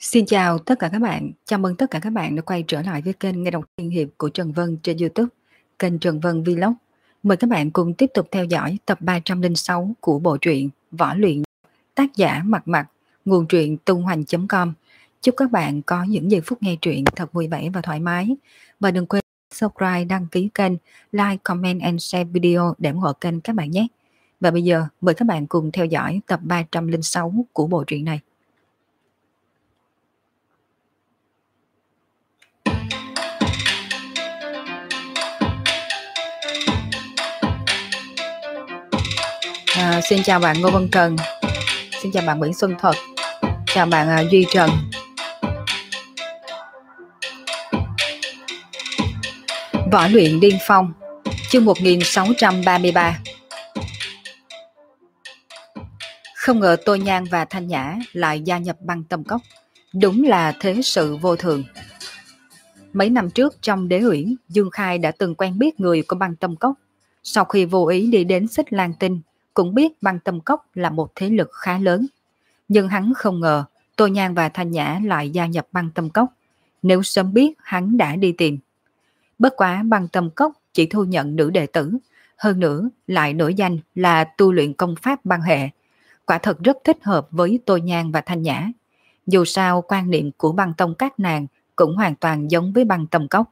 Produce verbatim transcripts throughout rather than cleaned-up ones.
Xin chào tất cả các bạn, chào mừng tất cả các bạn đã quay trở lại với kênh Nghe đọc tiên hiệp của Trần Vân trên YouTube, kênh Trần Vân Vlog. Mời các bạn cùng tiếp tục theo dõi tập ba trăm lẻ sáu của bộ truyện Võ Luyện, tác giả Mặt Mặt, nguồn truyện tung hoành chấm com. Chúc các bạn có những giây phút nghe truyện thật vui vẻ và thoải mái. Và đừng quên subscribe, đăng ký kênh, like, comment and share video để ủng hộ kênh các bạn nhé. Và bây giờ mời các bạn cùng theo dõi tập ba trăm lẻ sáu của bộ truyện này. À, xin chào bạn Ngô Văn Cần, xin chào bạn Nguyễn Xuân Thuật, chào bạn uh, Duy Trần. Võ Luyện Điên Phong, chương một nghìn sáu trăm ba mươi ba. Không ngờ Tô Nhan và Thanh Nhã lại gia nhập băng tâm cốc, đúng là thế sự vô thường. Mấy năm trước trong đế uyển, Dương Khai đã từng quen biết người của băng tâm cốc. Sau khi vô ý đi đến Xích Lan Tinh, cũng biết băng tâm cốc là một thế lực khá lớn. Nhưng hắn không ngờ Tô Nhan và Thanh Nhã lại gia nhập băng tâm cốc. Nếu sớm biết hắn đã đi tìm. Bất quá băng tâm cốc chỉ thu nhận nữ đệ tử, hơn nữa lại nổi danh là tu luyện công pháp băng hệ. Quả thật rất thích hợp với Tô Nhan và Thanh Nhã. Dù sao quan niệm của băng tông các nàng cũng hoàn toàn giống với băng tâm cốc.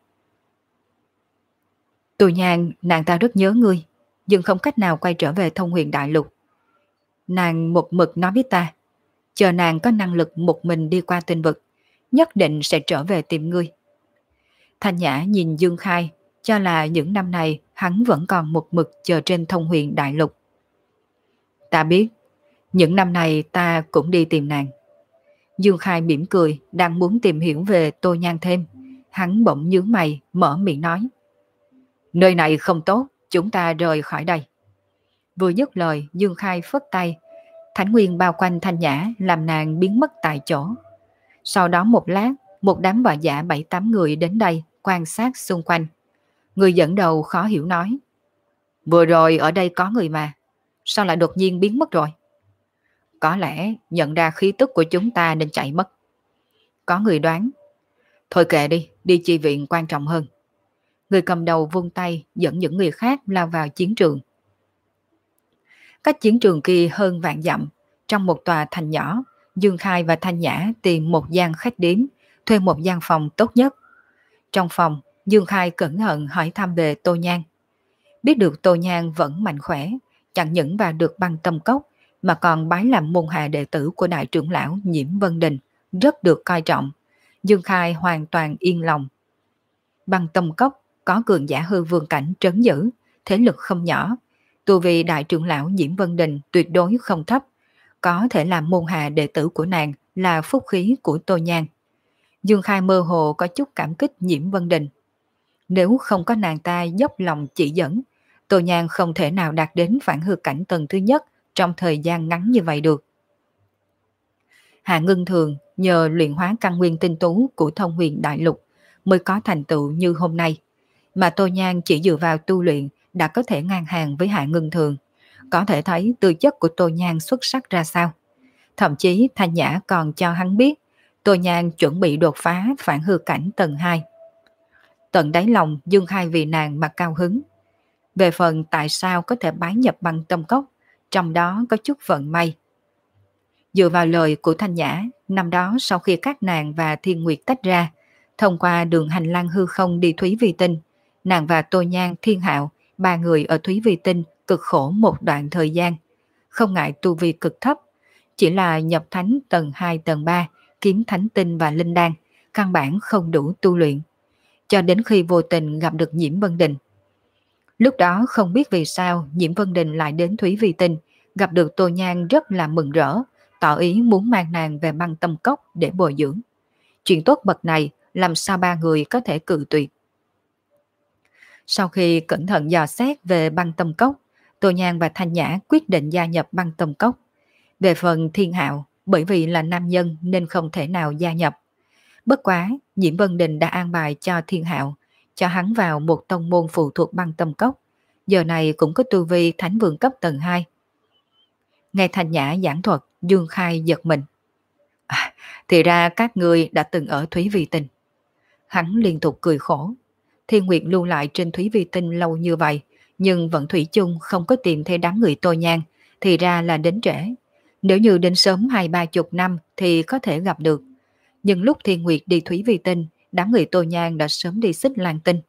Tô Nhan, nàng ta rất nhớ ngươi, nhưng không cách nào quay trở về Thông Huyền Đại Lục. Nàng một mực nói với ta, chờ nàng có năng lực một mình đi qua tinh vực, nhất định sẽ trở về tìm ngươi. Thanh Nhã nhìn Dương Khai, cho là những năm này hắn vẫn còn một mực chờ trên Thông Huyền Đại Lục. Ta biết, những năm này ta cũng đi tìm nàng. Dương Khai mỉm cười, đang muốn tìm hiểu về Tô Nhan thêm. Hắn bỗng nhướng mày, mở miệng nói. Nơi này không tốt, chúng ta rời khỏi đây. Vừa dứt lời, Dương Khai phất tay. Thánh nguyên bao quanh Thanh Nhã làm nàng biến mất tại chỗ. Sau đó một lát, một đám võ giả bảy tám người đến đây quan sát xung quanh. Người dẫn đầu khó hiểu nói. Vừa rồi ở đây có người mà, sao lại đột nhiên biến mất rồi? Có lẽ nhận ra khí tức của chúng ta nên chạy mất. Có người đoán. Thôi kệ đi, đi chi viện quan trọng hơn. Người cầm đầu vung tay dẫn những người khác lao vào chiến trường. Cách chiến trường kia hơn vạn dặm, trong một tòa thành nhỏ, Dương Khai và Thanh Nhã tìm một gian khách điếm, thuê một gian phòng tốt nhất. Trong phòng, Dương Khai cẩn thận hỏi thăm về Tô Nhan. Biết được Tô Nhan vẫn mạnh khỏe, chẳng những vào được băng tâm cốc, mà còn bái làm môn hạ đệ tử của đại trưởng lão Nhiễm Vân Đình, rất được coi trọng. Dương Khai hoàn toàn yên lòng. Băng tâm cốc có cường giả hư vương cảnh trấn giữ, thế lực không nhỏ. Tu vì đại trưởng lão Nhiễm Vân Đình tuyệt đối không thấp, có thể làm môn hạ đệ tử của nàng là phúc khí của Tô Nhan. Dương Khai mơ hồ có chút cảm kích Nhiễm Vân Đình. Nếu không có nàng ta dốc lòng chỉ dẫn, Tô Nhan không thể nào đạt đến phản hư cảnh tầng thứ nhất trong thời gian ngắn như vậy được. Hạ Ngưng Thường nhờ luyện hóa căn nguyên tinh tú của Thông Huyền Đại Lục mới có thành tựu như hôm nay, mà Tô Nhan chỉ dựa vào tu luyện đã có thể ngang hàng với Hạ Ngưng Thường. Có thể thấy tư chất của Tô Nhan xuất sắc ra sao. Thậm chí Thanh Nhã còn cho hắn biết Tô Nhan chuẩn bị đột phá phản hư cảnh tầng hai. Tận đáy lòng Dương Khai vì nàng mà cao hứng. Về phần tại sao có thể bái nhập băng tâm cốc, trong đó có chút vận may. Dựa vào lời của Thanh Nhã, năm đó sau khi các nàng và Thiên Nguyệt tách ra, thông qua đường hành lang hư không đi Thúy Vi Tinh, nàng và Tô Nhan, Thiên Hạo, ba người ở Thúy Vi Tinh cực khổ một đoạn thời gian. Không ngại tu vi cực thấp, chỉ là nhập thánh tầng hai tầng ba, kiếm thánh tinh và linh đan, căn bản không đủ tu luyện. Cho đến khi vô tình gặp được Nhiễm Vân Đình. Lúc đó không biết vì sao Nhiễm Vân Đình lại đến Thúy Vi Tinh, gặp được Tô Nhan rất là mừng rỡ, tỏ ý muốn mang nàng về băng tâm cốc để bồi dưỡng. Chuyện tốt bậc này làm sao ba người có thể cự tuyệt. Sau khi cẩn thận dò xét về băng tâm cốc, Tô Nhan và Thanh Nhã quyết định gia nhập băng tâm cốc. Về phần Thiên Hạo, bởi vì là nam nhân nên không thể nào gia nhập. Bất quá, Nhiễm Vân Đình đã an bài cho Thiên Hạo, cho hắn vào một tông môn phụ thuộc băng tâm cốc. Giờ này cũng có tu vi thánh vương cấp tầng hai. Nghe Thanh Nhã giảng thuật, Dương Khai giật mình. À, Thì ra các ngươi đã từng ở Thúy Vi Tinh. Hắn liên tục cười khổ. Thiên Nguyệt lưu lại trên Thúy Vi Tinh lâu như vậy, nhưng vẫn thủy chung không có tìm thấy đám người Tô Nhan, thì ra là đến trễ. Nếu như đến sớm hai ba chục năm thì có thể gặp được. Nhưng lúc Thiên Nguyệt đi Thúy Vi Tinh, đám người Tô Nhan đã sớm đi Xích Lan Tinh.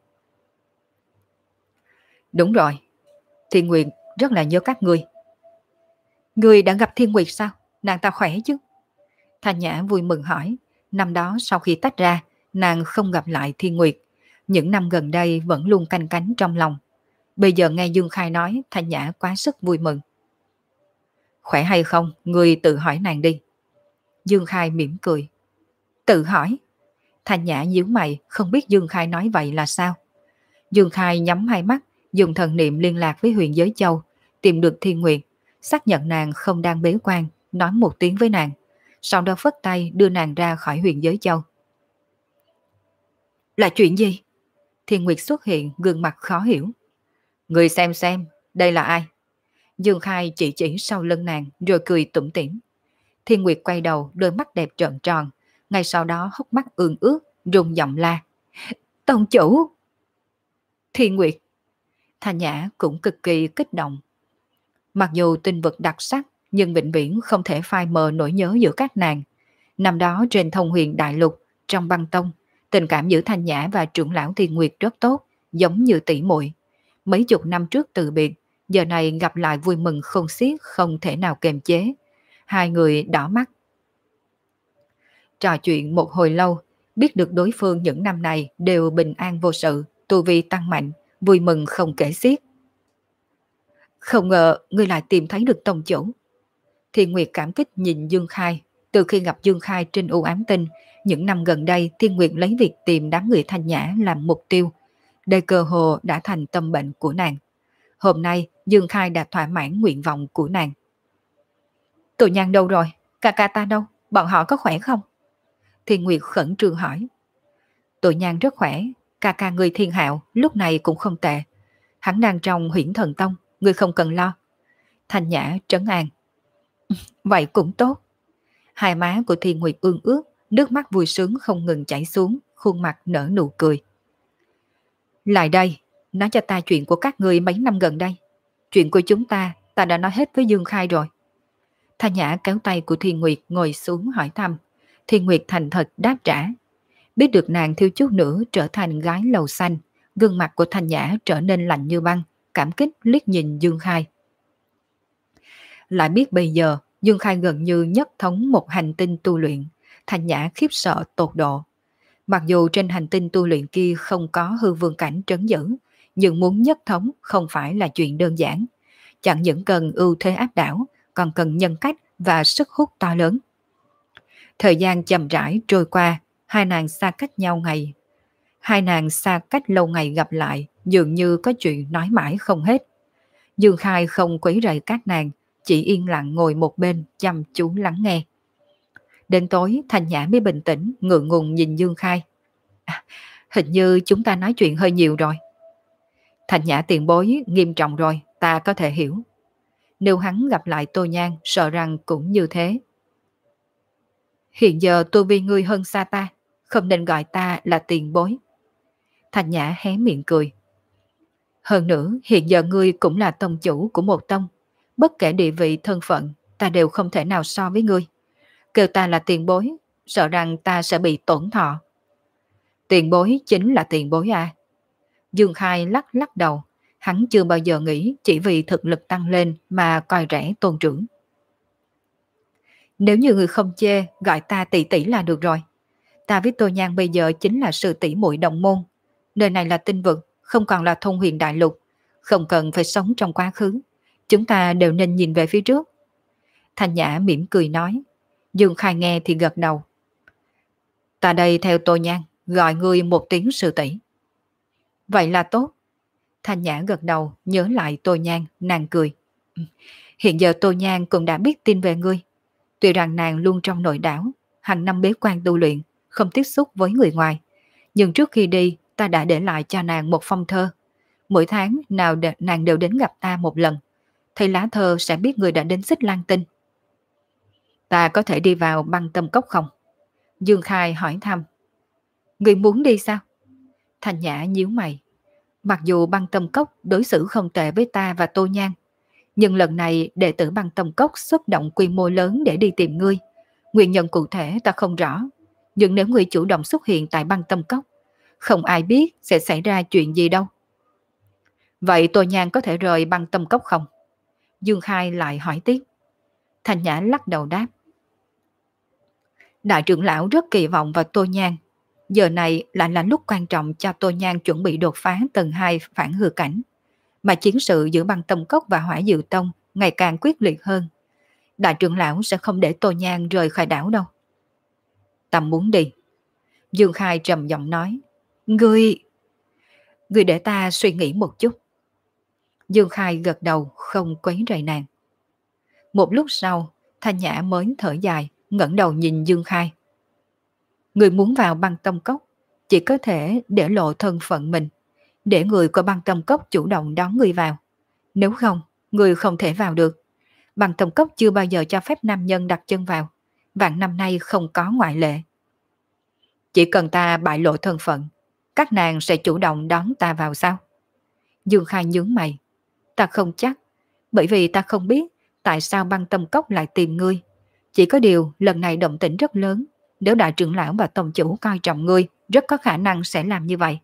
Đúng rồi, Thiên Nguyệt rất là nhớ các ngươi. Ngươi đã gặp Thiên Nguyệt sao? Nàng ta khỏe chứ? Thanh Nhã vui mừng hỏi. Năm đó sau khi tách ra, nàng không gặp lại Thiên Nguyệt. Những năm gần đây vẫn luôn canh cánh trong lòng. Bây giờ nghe Dương Khai nói, Thanh Nhã quá sức vui mừng. Khỏe hay không, ngươi tự hỏi nàng đi. Dương Khai mỉm cười. Tự hỏi? Thanh Nhã nhíu mày, không biết Dương Khai nói vậy là sao. Dương Khai nhắm hai mắt, dùng thần niệm liên lạc với Huyền Giới Châu, tìm được Thiên Nguyệt, xác nhận nàng không đang bế quan, nói một tiếng với nàng, sau đó phất tay đưa nàng ra khỏi Huyền Giới Châu. Là chuyện gì? Thiên Nguyệt xuất hiện, gương mặt khó hiểu. Người xem xem, đây là ai? Dương Khai chỉ chỉ sau lưng nàng rồi cười tủm tỉm. Thiên Nguyệt quay đầu, đôi mắt đẹp trợn tròn, ngay sau đó hốc mắt ương ướt, rung giọng la. Tông chủ! Thiên Nguyệt! Thanh Nhã cũng cực kỳ kích động. Mặc dù tinh vực đặc sắc, nhưng vĩnh viễn không thể phai mờ nỗi nhớ giữa các nàng. Năm đó trên Thông Huyền Đại Lục, trong băng tông, tình cảm giữa Thanh Nhã và trưởng lão Thiên Nguyệt rất tốt, giống như tỷ muội. Mấy chục năm trước từ biệt, giờ này gặp lại vui mừng không xiết, không thể nào kềm chế. Hai người đỏ mắt. Trò chuyện một hồi lâu, biết được đối phương những năm này đều bình an vô sự, tu vi tăng mạnh, vui mừng không kể xiết. Không ngờ ngươi lại tìm thấy được tông chủ. Thiên Nguyệt cảm kích nhìn Dương Khai. Từ khi gặp Dương Khai trên U Ám Tinh, những năm gần đây Thiên Nguyệt lấy việc tìm đám người Thanh Nhã làm mục tiêu. Đây cơ hồ đã thành tâm bệnh của nàng. Hôm nay Dương Khai đã thỏa mãn nguyện vọng của nàng. Tụ Nhan đâu rồi? Ca ca ta đâu? Bọn họ có khỏe không? Thiên Nguyệt khẩn trương hỏi. Tụ Nhan rất khỏe. Ca ca người Thiên Hạo lúc này cũng không tệ. Hắn đang trong Huyễn Thần Tông, ngươi không cần lo. Thanh Nhã trấn an. Vậy cũng tốt. Hai má của Thiên Nguyệt ương ướt, nước mắt vui sướng không ngừng chảy xuống, khuôn mặt nở nụ cười. Lại đây, nói cho ta chuyện của các ngươi mấy năm gần đây. Chuyện của chúng ta, ta đã nói hết với Dương Khai rồi. Thanh Nhã kéo tay của Thiên Nguyệt ngồi xuống hỏi thăm. Thiên Nguyệt thành thật đáp trả. Biết được nàng thiếu chút nữa trở thành gái lầu xanh, gương mặt của Thanh Nhã trở nên lạnh như băng, cảm kích liếc nhìn Dương Khai. Lại biết bây giờ, Dương Khai gần như nhất thống một hành tinh tu luyện, Thanh Nhã khiếp sợ tột độ. Mặc dù trên hành tinh tu luyện kia không có hư vương cảnh trấn giữ, nhưng muốn nhất thống không phải là chuyện đơn giản. Chẳng những cần ưu thế áp đảo, còn cần nhân cách và sức hút to lớn. Thời gian chậm rãi trôi qua, hai nàng xa cách nhau ngày. Hai nàng xa cách lâu ngày gặp lại, dường như có chuyện nói mãi không hết. Dương Khai không quấy rầy các nàng, chỉ yên lặng ngồi một bên chăm chú lắng nghe. Đến tối Thanh Nhã mới bình tĩnh, ngượng ngùng nhìn Dương Khai. À, hình như chúng ta nói chuyện hơi nhiều rồi. Thanh Nhã tiền bối nghiêm trọng rồi, ta có thể hiểu. Nếu hắn gặp lại Tô Nhan, sợ rằng cũng như thế. Hiện giờ tu vi ngươi hơn xa ta, không nên gọi ta là tiền bối. Thanh Nhã hé miệng cười. Hơn nữa, hiện giờ ngươi cũng là tông chủ của một tông. Bất kể địa vị thân phận, ta đều không thể nào so với ngươi. Kêu ta là tiền bối, sợ rằng ta sẽ bị tổn thọ. Tiền bối chính là tiền bối à? Dương Khai lắc lắc đầu, hắn chưa bao giờ nghĩ chỉ vì thực lực tăng lên mà coi rẻ tôn trưởng. Nếu như người không chê, gọi ta tỷ tỷ là được rồi. Ta với Tô Nhan bây giờ chính là sự tỷ muội đồng môn. Nơi này là tinh vực, không còn là Thông Huyền Đại Lục, không cần phải sống trong quá khứ. Chúng ta đều nên nhìn về phía trước. Thanh Nhã mỉm cười nói. Dương Khai nghe thì gật đầu. Ta đây theo Tô Nhan, gọi ngươi một tiếng sư tỷ. Vậy là tốt. Thanh Nhã gật đầu, nhớ lại Tô Nhan, nàng cười. Hiện giờ Tô Nhan cũng đã biết tin về ngươi. Tuy rằng nàng luôn trong nội đảo, hàng năm bế quan tu luyện, không tiếp xúc với người ngoài. Nhưng trước khi đi, ta đã để lại cho nàng một phong thơ. Mỗi tháng nào đ- nàng đều đến gặp ta một lần. Thấy lá thơ sẽ biết người đã đến Xích Lan Tinh. Ta có thể đi vào băng tâm cốc không? Dương Khai hỏi thăm. Người muốn đi sao? Thanh Nhã nhíu mày. Mặc dù Băng Tâm Cốc đối xử không tệ với ta và Tô Nhan, nhưng lần này đệ tử Băng Tâm Cốc xuất động quy mô lớn để đi tìm ngươi. Nguyên nhân cụ thể ta không rõ, nhưng nếu ngươi chủ động xuất hiện tại Băng Tâm Cốc, không ai biết sẽ xảy ra chuyện gì đâu. Vậy Tô Nhan có thể rời Băng Tâm Cốc không? Dương Khai lại hỏi tiếp. Thanh Nhã lắc đầu đáp. Đại trưởng lão rất kỳ vọng vào Tô Nhan. Giờ này lại là lúc quan trọng cho Tô Nhan chuẩn bị đột phá tầng hai phản hư cảnh. Mà chiến sự giữa Băng Tâm Cốc và Hỏa Diệu Tông ngày càng quyết liệt hơn. Đại trưởng lão sẽ không để Tô Nhan rời khỏi đảo đâu. Ta muốn đi. Dương Khai trầm giọng nói. Ngươi... Ngươi để ta suy nghĩ một chút. Dương Khai gật đầu không quấy rầy nàng. Một lúc sau, Thanh Nhã mới thở dài, ngẩng đầu nhìn Dương Khai. Người muốn vào Băng Tâm Cốc, chỉ có thể để lộ thân phận mình, để người của Băng Tâm Cốc chủ động đón người vào. Nếu không, người không thể vào được. Băng Tâm Cốc chưa bao giờ cho phép nam nhân đặt chân vào, vạn năm nay không có ngoại lệ. Chỉ cần ta bại lộ thân phận, các nàng sẽ chủ động đón ta vào sao? Dương Khai nhướng mày. Ta không chắc, bởi vì ta không biết tại sao Băng Tâm Cốc lại tìm ngươi. Chỉ có điều lần này động tĩnh rất lớn, nếu đại trưởng lão và tông chủ coi trọng ngươi, rất có khả năng sẽ làm như vậy.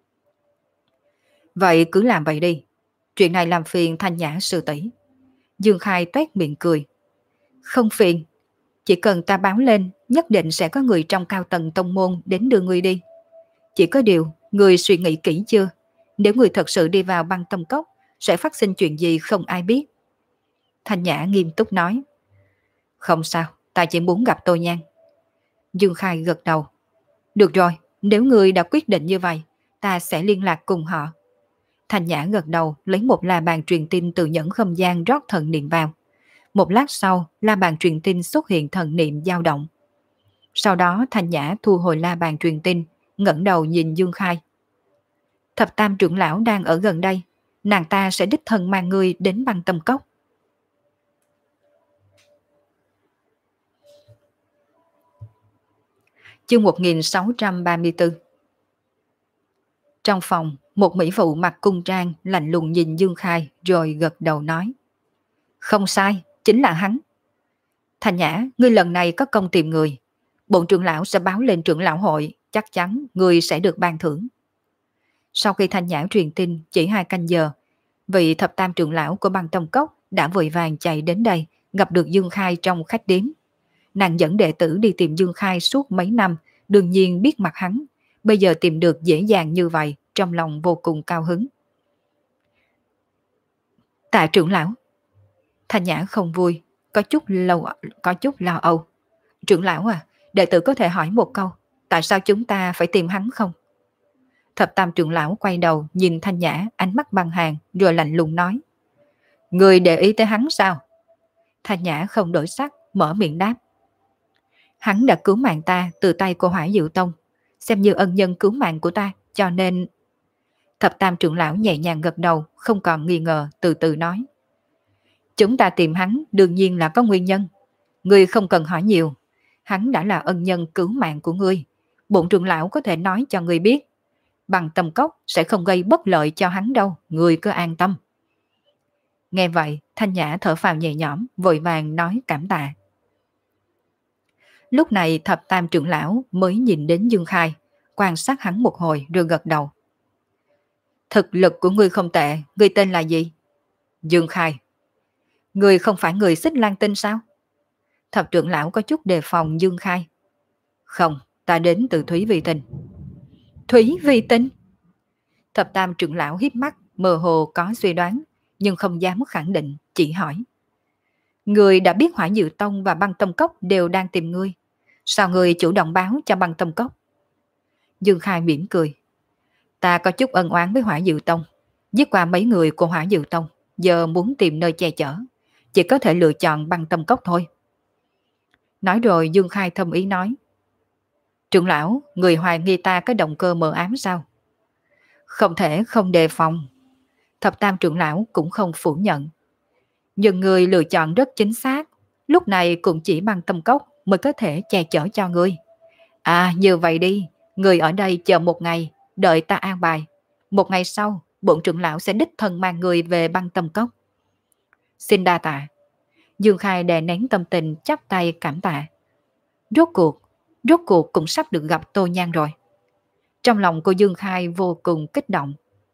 Vậy cứ làm vậy đi. Chuyện này làm phiền Thanh Nhã sư tỷ. Dương Khai toét miệng cười. Không phiền, chỉ cần ta báo lên, nhất định sẽ có người trong cao tầng tông môn đến đưa ngươi đi. Chỉ có điều, ngươi suy nghĩ kỹ chưa? Nếu ngươi thật sự đi vào Băng Tâm Cốc, sẽ phát sinh chuyện gì không ai biết. Thanh Nhã nghiêm túc nói. Không sao, ta chỉ muốn gặp Tô Nhan. Dương Khai gật đầu. Được rồi, nếu ngươi đã quyết định như vậy, ta sẽ liên lạc cùng họ. Thanh Nhã gật đầu lấy một la bàn truyền tin từ nhẫn không gian rót thần niệm vào. Một lát sau, la bàn truyền tin xuất hiện thần niệm dao động. Sau đó Thanh Nhã thu hồi la bàn truyền tin, ngẩng đầu nhìn Dương Khai. Thập Tam trưởng lão đang ở gần đây, nàng ta sẽ đích thân mang ngươi đến Băng Tâm Cốc. Chương một nghìn sáu trăm ba mươi tư. Trong phòng, một mỹ phụ mặc cung trang lạnh lùng nhìn Dương Khai rồi gật đầu nói. Không sai, chính là hắn. Thanh Nhã, ngươi lần này có công tìm người. Bổn trưởng lão sẽ báo lên trưởng lão hội, chắc chắn ngươi sẽ được ban thưởng. Sau khi Thanh Nhã truyền tin chỉ hai canh giờ, vị thập tam trưởng lão của Băng Tâm Cốc đã vội vàng chạy đến đây, gặp được Dương Khai trong khách điếm. Nàng dẫn đệ tử đi tìm Dương Khai suốt mấy năm, đương nhiên biết mặt hắn. Bây giờ tìm được dễ dàng như vậy, trong lòng vô cùng cao hứng. Tạ trưởng lão. Thanh Nhã không vui, có chút lâu, có chút lo âu. Trưởng lão à, đệ tử có thể hỏi một câu, tại sao chúng ta phải tìm hắn không? Thập tam trưởng lão quay đầu nhìn Thanh Nhã, ánh mắt băng hàng rồi lạnh lùng nói. Người để ý tới hắn sao? Thanh Nhã không đổi sắc, mở miệng đáp. Hắn đã cứu mạng ta từ tay của Hỏa Diệu Tông, xem như ân nhân cứu mạng của ta, cho nên... Thập tam trưởng lão nhẹ nhàng gật đầu, không còn nghi ngờ, từ từ nói. Chúng ta tìm hắn đương nhiên là có nguyên nhân. Ngươi không cần hỏi nhiều. Hắn đã là ân nhân cứu mạng của ngươi. Bổn trưởng lão có thể nói cho ngươi biết. Băng Tâm Cốc sẽ không gây bất lợi cho hắn đâu, ngươi cứ an tâm. Nghe vậy, Thanh Nhã thở phào nhẹ nhõm, vội vàng nói cảm tạ. Lúc này thập tam trưởng lão mới nhìn đến Dương Khai, quan sát hắn một hồi rồi gật đầu. Thực lực của ngươi không tệ, ngươi tên là gì? Dương Khai. Ngươi không phải người Xích Lan Tinh sao? Thập trưởng lão có chút đề phòng Dương Khai. Không, ta đến từ Thúy Vi Tinh. Thúy Vi Tinh? Thập tam trưởng lão híp mắt, mơ hồ có suy đoán, nhưng không dám khẳng định, chỉ hỏi. Ngươi đã biết Hỏa Diệu Tông và Băng Tâm Cốc đều đang tìm ngươi. Sao ngươi chủ động báo cho Băng Tâm Cốc? Dương Khai mỉm cười. Ta có chút ân oán với Hỏa Diệu Tông, giết qua mấy người của Hỏa Diệu Tông, giờ muốn tìm nơi che chở, chỉ có thể lựa chọn Băng Tâm Cốc thôi. Nói rồi Dương Khai thâm ý nói. Trưởng lão, người hoài nghi ta có động cơ mờ ám sao? Không thể không đề phòng. Thập tam trưởng lão cũng không phủ nhận. Nhưng người lựa chọn rất chính xác, lúc này cũng chỉ Băng Tâm Cốc mới có thể che chở cho ngươi. À, như vậy đi, người ở đây chờ một ngày, đợi ta an bài. Một ngày sau, bổn trưởng lão sẽ đích thân mang người về băng tâm cốc. Xin đa tạ. Dương Khai đè nén tâm tình chắp tay cảm tạ. Rốt cuộc, rốt cuộc cũng sắp được gặp Tô Nhan rồi. Trong lòng cô Dương Khai vô cùng kích động.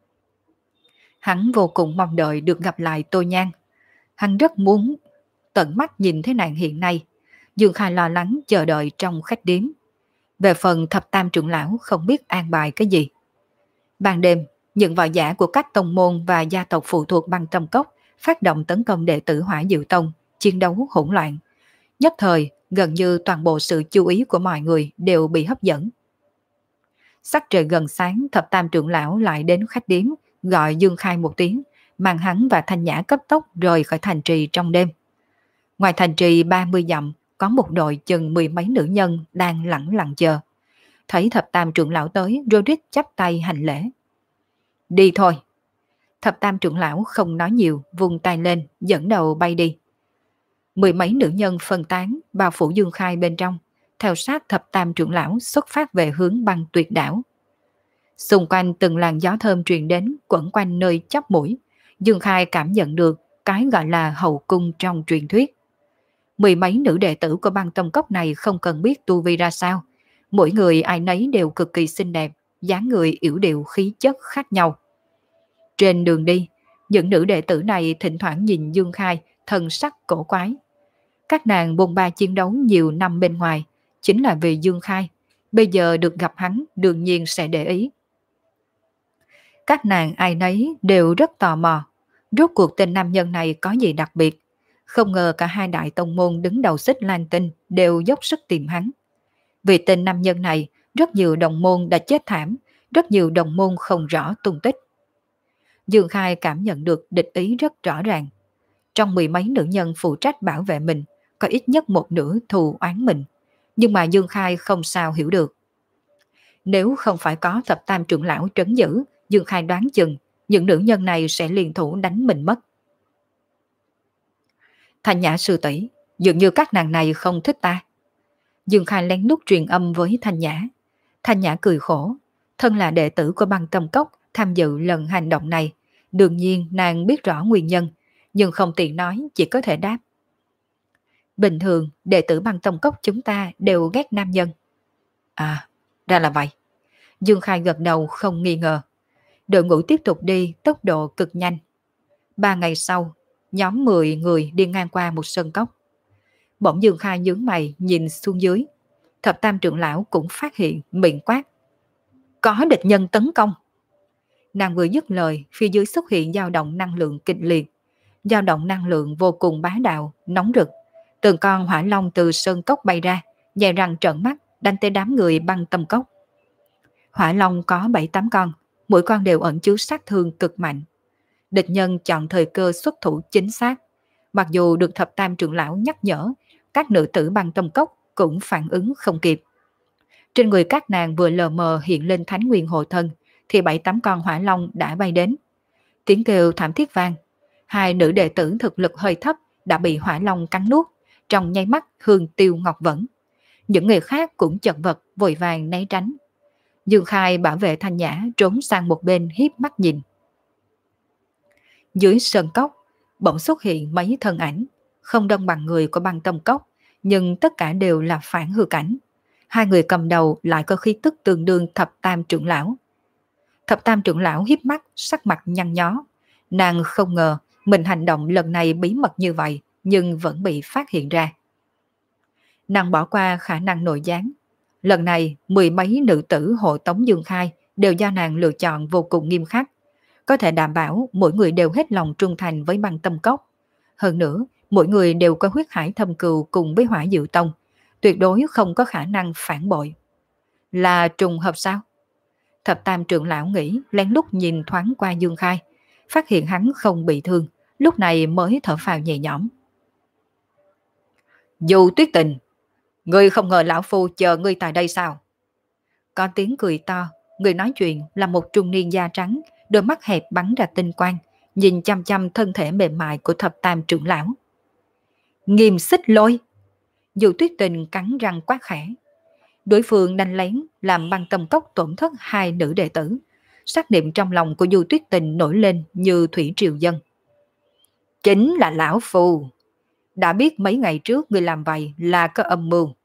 Hắn vô cùng mong đợi được gặp lại Tô Nhan. Hắn rất muốn tận mắt nhìn thấy nàng hiện nay. Dương Khai lo lắng chờ đợi trong khách điếm. Về phần thập tam trưởng lão không biết an bài cái gì. Ban đêm, những võ giả của các tông môn và gia tộc phụ thuộc băng tâm cốc phát động tấn công đệ tử Hỏa Diệu Tông, chiến đấu hỗn loạn. Nhất thời, gần như toàn bộ sự chú ý của mọi người đều bị hấp dẫn. Sắc trời gần sáng, thập tam trưởng lão lại đến khách điếm, gọi Dương Khai một tiếng, mang hắn và Thanh Nhã cấp tốc rời khỏi thành trì trong đêm. Ngoài thành trì ba mươi dặm, có một đội chừng mười mấy nữ nhân đang lẳng lặng chờ. Thấy thập tam trưởng lão tới, Rodrick chắp tay hành lễ. Đi thôi. Thập tam trưởng lão không nói nhiều, vung tay lên, dẫn đầu bay đi. Mười mấy nữ nhân phân tán, bao phủ Dương Khai bên trong, theo sát thập tam trưởng lão xuất phát về hướng băng tuyệt đảo. Xung quanh từng làn gió thơm truyền đến, quẩn quanh nơi chóp mũi, Dương Khai cảm nhận được cái gọi là hậu cung trong truyền thuyết. Mười mấy nữ đệ tử của băng tâm cốc này không cần biết tu vi ra sao, mỗi người ai nấy đều cực kỳ xinh đẹp, dáng người yểu điệu khí chất khác nhau. Trên đường đi, những nữ đệ tử này thỉnh thoảng nhìn Dương Khai thần sắc cổ quái. Các nàng bôn ba chiến đấu nhiều năm bên ngoài, chính là vì Dương Khai, bây giờ được gặp hắn đương nhiên sẽ để ý. Các nàng ai nấy đều rất tò mò, rốt cuộc tên nam nhân này có gì đặc biệt. Không ngờ cả hai đại tông môn đứng đầu Xích Lan Tinh đều dốc sức tìm hắn. Vì tên nam nhân này, rất nhiều đồng môn đã chết thảm, rất nhiều đồng môn không rõ tung tích. Dương Khai cảm nhận được địch ý rất rõ ràng. Trong mười mấy nữ nhân phụ trách bảo vệ mình, có ít nhất một nửa thù oán mình. Nhưng mà Dương Khai không sao hiểu được. Nếu không phải có thập tam trưởng lão trấn giữ, Dương Khai đoán chừng những nữ nhân này sẽ liên thủ đánh mình mất. Thanh Nhã sư tỷ, dường như các nàng này không thích ta. Dương Khai lén lút truyền âm với Thanh Nhã. Thanh Nhã cười khổ, thân là đệ tử của băng tâm cốc tham dự lần hành động này. Đương nhiên nàng biết rõ nguyên nhân, nhưng không tiện nói, chỉ có thể đáp. Bình thường, đệ tử băng tâm cốc chúng ta đều ghét nam nhân. À, ra là vậy. Dương Khai gật đầu không nghi ngờ. Đội ngũ tiếp tục đi tốc độ cực nhanh. Ba ngày sau, nhóm mười người đi ngang qua một sân cốc. Bỗng Dương Khai nhướng mày nhìn xuống dưới. Thập tam trưởng lão cũng phát hiện miệng quát. Có địch nhân tấn công. Nàng vừa dứt lời, phía dưới xuất hiện dao động năng lượng kịch liệt. Dao động năng lượng vô cùng bá đạo, nóng rực. Từng con hỏa long từ sơn cốc bay ra, nhè răng trợn mắt, đánh tới đám người băng tâm cốc. Hỏa long có bảy tám con, mỗi con đều ẩn chứa sát thương cực mạnh. Địch nhân chọn thời cơ xuất thủ chính xác. Mặc dù được thập tam trưởng lão nhắc nhở, các nữ tử băng tâm cốc cũng phản ứng không kịp. Trên người các nàng vừa lờ mờ hiện lên thánh nguyên hộ thân, thì bảy tám con hỏa long đã bay đến. Tiếng kêu thảm thiết vang. Hai nữ đệ tử thực lực hơi thấp đã bị hỏa long cắn nuốt, trong nháy mắt hương tiêu ngọc vẫn. Những người khác cũng chật vật vội vàng né tránh. Dương Khai bảo vệ Thanh Nhã trốn sang một bên hiếp mắt nhìn. Dưới sơn cốc, bỗng xuất hiện mấy thân ảnh, không đông bằng người của băng tâm cốc, nhưng tất cả đều là phản hư cảnh. Hai người cầm đầu lại có khí tức tương đương thập tam trưởng lão. Thập tam trưởng lão hiếp mắt, sắc mặt nhăn nhó. Nàng không ngờ mình hành động lần này bí mật như vậy, nhưng vẫn bị phát hiện ra. Nàng bỏ qua khả năng nội gián. Lần này, mười mấy nữ tử hộ tống Dương Khai đều do nàng lựa chọn vô cùng nghiêm khắc. Có thể đảm bảo mỗi người đều hết lòng trung thành với băng tâm cốc. Hơn nữa, mỗi người đều có huyết hải thâm cừu cùng với Hỏa Diệu Tông. Tuyệt đối không có khả năng phản bội. Là trùng hợp sao? Thập tam trưởng lão nghĩ, lén lút nhìn thoáng qua Dương Khai, phát hiện hắn không bị thương, lúc này mới thở phào nhẹ nhõm. Dù Tuyết Tình, ngươi không ngờ lão phu chờ ngươi tại đây sao? Có tiếng cười to, người nói chuyện là một trung niên da trắng, đôi mắt hẹp bắn ra tinh quang, nhìn chăm chăm thân thể mềm mại của thập tam trưởng lão. Nghiêm Xích Lôi. Dù Tuyết Tình cắn răng quát khẽ. Đối phương đánh lén làm băng tâm cốc tổn thất hai nữ đệ tử. Sắc niệm trong lòng của Du Tuyết Tình nổi lên như thủy triều dân. Chính là lão phù. Đã biết mấy ngày trước người làm vậy là có âm mưu.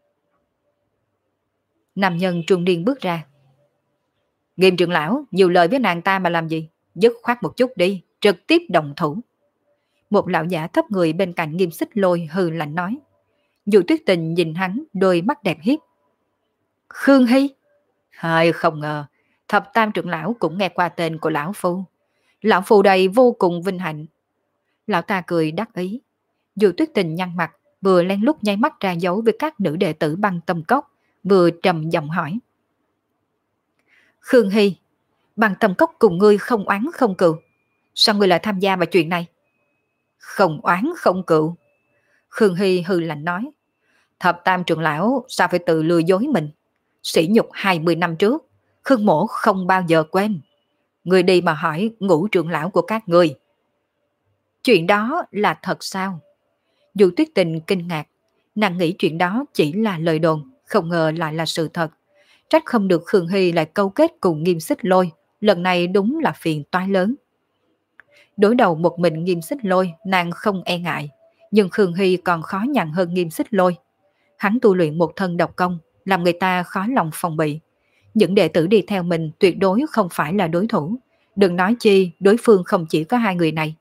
Nam nhân trung niên bước ra. Nghiêm trưởng lão, nhiều lời với nàng ta mà làm gì? Dứt khoát một chút đi, trực tiếp đồng thủ. Một lão giả thấp người bên cạnh Nghiêm Xích Lôi hừ lạnh nói. Du Tuyết Tình nhìn hắn đôi mắt đẹp hiếp. Khương Hy. Hơi không ngờ, thập tam trưởng lão cũng nghe qua tên của lão phu. Lão phu đây vô cùng vinh hạnh. Lão ta cười đắc ý. Du Tuyết Tình nhăn mặt, vừa len lút nháy mắt ra dấu với các nữ đệ tử băng tâm cốc, vừa trầm giọng hỏi. Khương Hy, băng tâm cốc cùng ngươi không oán không cừu. Sao ngươi lại tham gia vào chuyện này? Không oán không cừu. Khương Hy hừ lạnh nói. Thập tam trưởng lão sao phải tự lừa dối mình? Sỉ nhục hai mươi năm trước, Khương mổ không bao giờ quên. Người đi mà hỏi ngũ trưởng lão của các ngươi. Chuyện đó là thật sao? Du Tuyết Tình kinh ngạc, nàng nghĩ chuyện đó chỉ là lời đồn, không ngờ lại là sự thật. Trách không được Khương Hy lại câu kết cùng Nghiêm Xích Lôi, lần này đúng là phiền toái lớn. Đối đầu một mình Nghiêm Xích Lôi, nàng không e ngại, nhưng Khương Hy còn khó nhằn hơn Nghiêm Xích Lôi. Hắn tu luyện một thân độc công, làm người ta khó lòng phòng bị. Những đệ tử đi theo mình tuyệt đối không phải là đối thủ, đừng nói chi đối phương không chỉ có hai người này.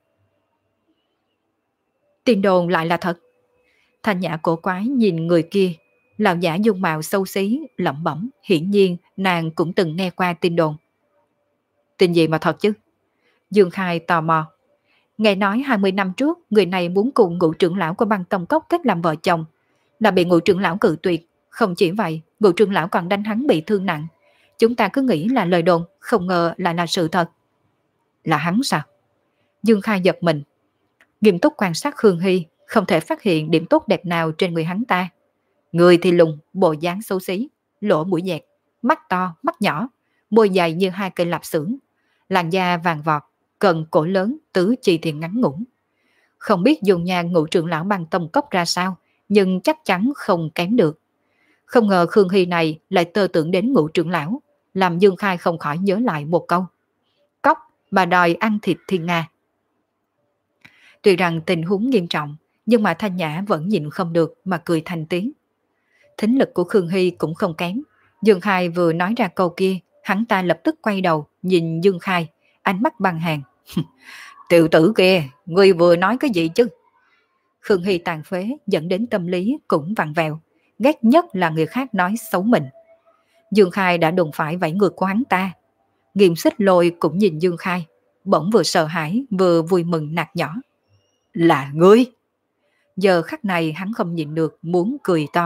Tin đồn lại là thật. Thanh Nhã cổ quái nhìn người kia, lão giả dung mạo xấu xí, lẩm bẩm, hiển nhiên nàng cũng từng nghe qua tin đồn. Tin gì mà thật chứ? Dương Khai tò mò. Nghe nói hai mươi năm trước, người này muốn cùng ngũ trưởng lão của băng tông cốc kết làm vợ chồng, là bị ngũ trưởng lão cự tuyệt. Không chỉ vậy, ngũ trưởng lão còn đánh hắn bị thương nặng. Chúng ta cứ nghĩ là lời đồn, không ngờ lại là sự thật. Là hắn sao? Dương Khai giật mình. Nghiêm túc quan sát Khương Hy, không thể phát hiện điểm tốt đẹp nào trên người hắn ta. Người thì lùn, bộ dáng xấu xí, lỗ mũi dẹt, mắt to, mắt nhỏ, môi dày như hai cây lạp xưởng, làn da vàng vọt, cận cổ lớn, tứ chi thì ngắn ngủn. Không biết dùng nhà ngũ trưởng lão băng tông cốc ra sao, nhưng chắc chắn không kém được. Không ngờ Khương Hy này lại tơ tưởng đến ngũ trưởng lão, làm Dương Khai không khỏi nhớ lại một câu. Cốc mà đòi ăn thịt thiên nga. Tuy rằng tình huống nghiêm trọng, nhưng mà Thanh Nhã vẫn nhịn không được mà cười thành tiếng. Thính lực của Khương Hy cũng không kém. Dương Khai vừa nói ra câu kia, hắn ta lập tức quay đầu nhìn Dương Khai, ánh mắt băng hàng. Tiểu tử kia, ngươi vừa nói cái gì chứ? Khương Hy tàn phế dẫn đến tâm lý cũng vặn vẹo, ghét nhất là người khác nói xấu mình. Dương Khai đã đụng phải vảy ngược của hắn ta. Nghiêm Xích Lôi cũng nhìn Dương Khai, bỗng vừa sợ hãi vừa vui mừng nạt nhỏ. Là ngươi! Giờ khắc này hắn không nhịn được muốn cười to.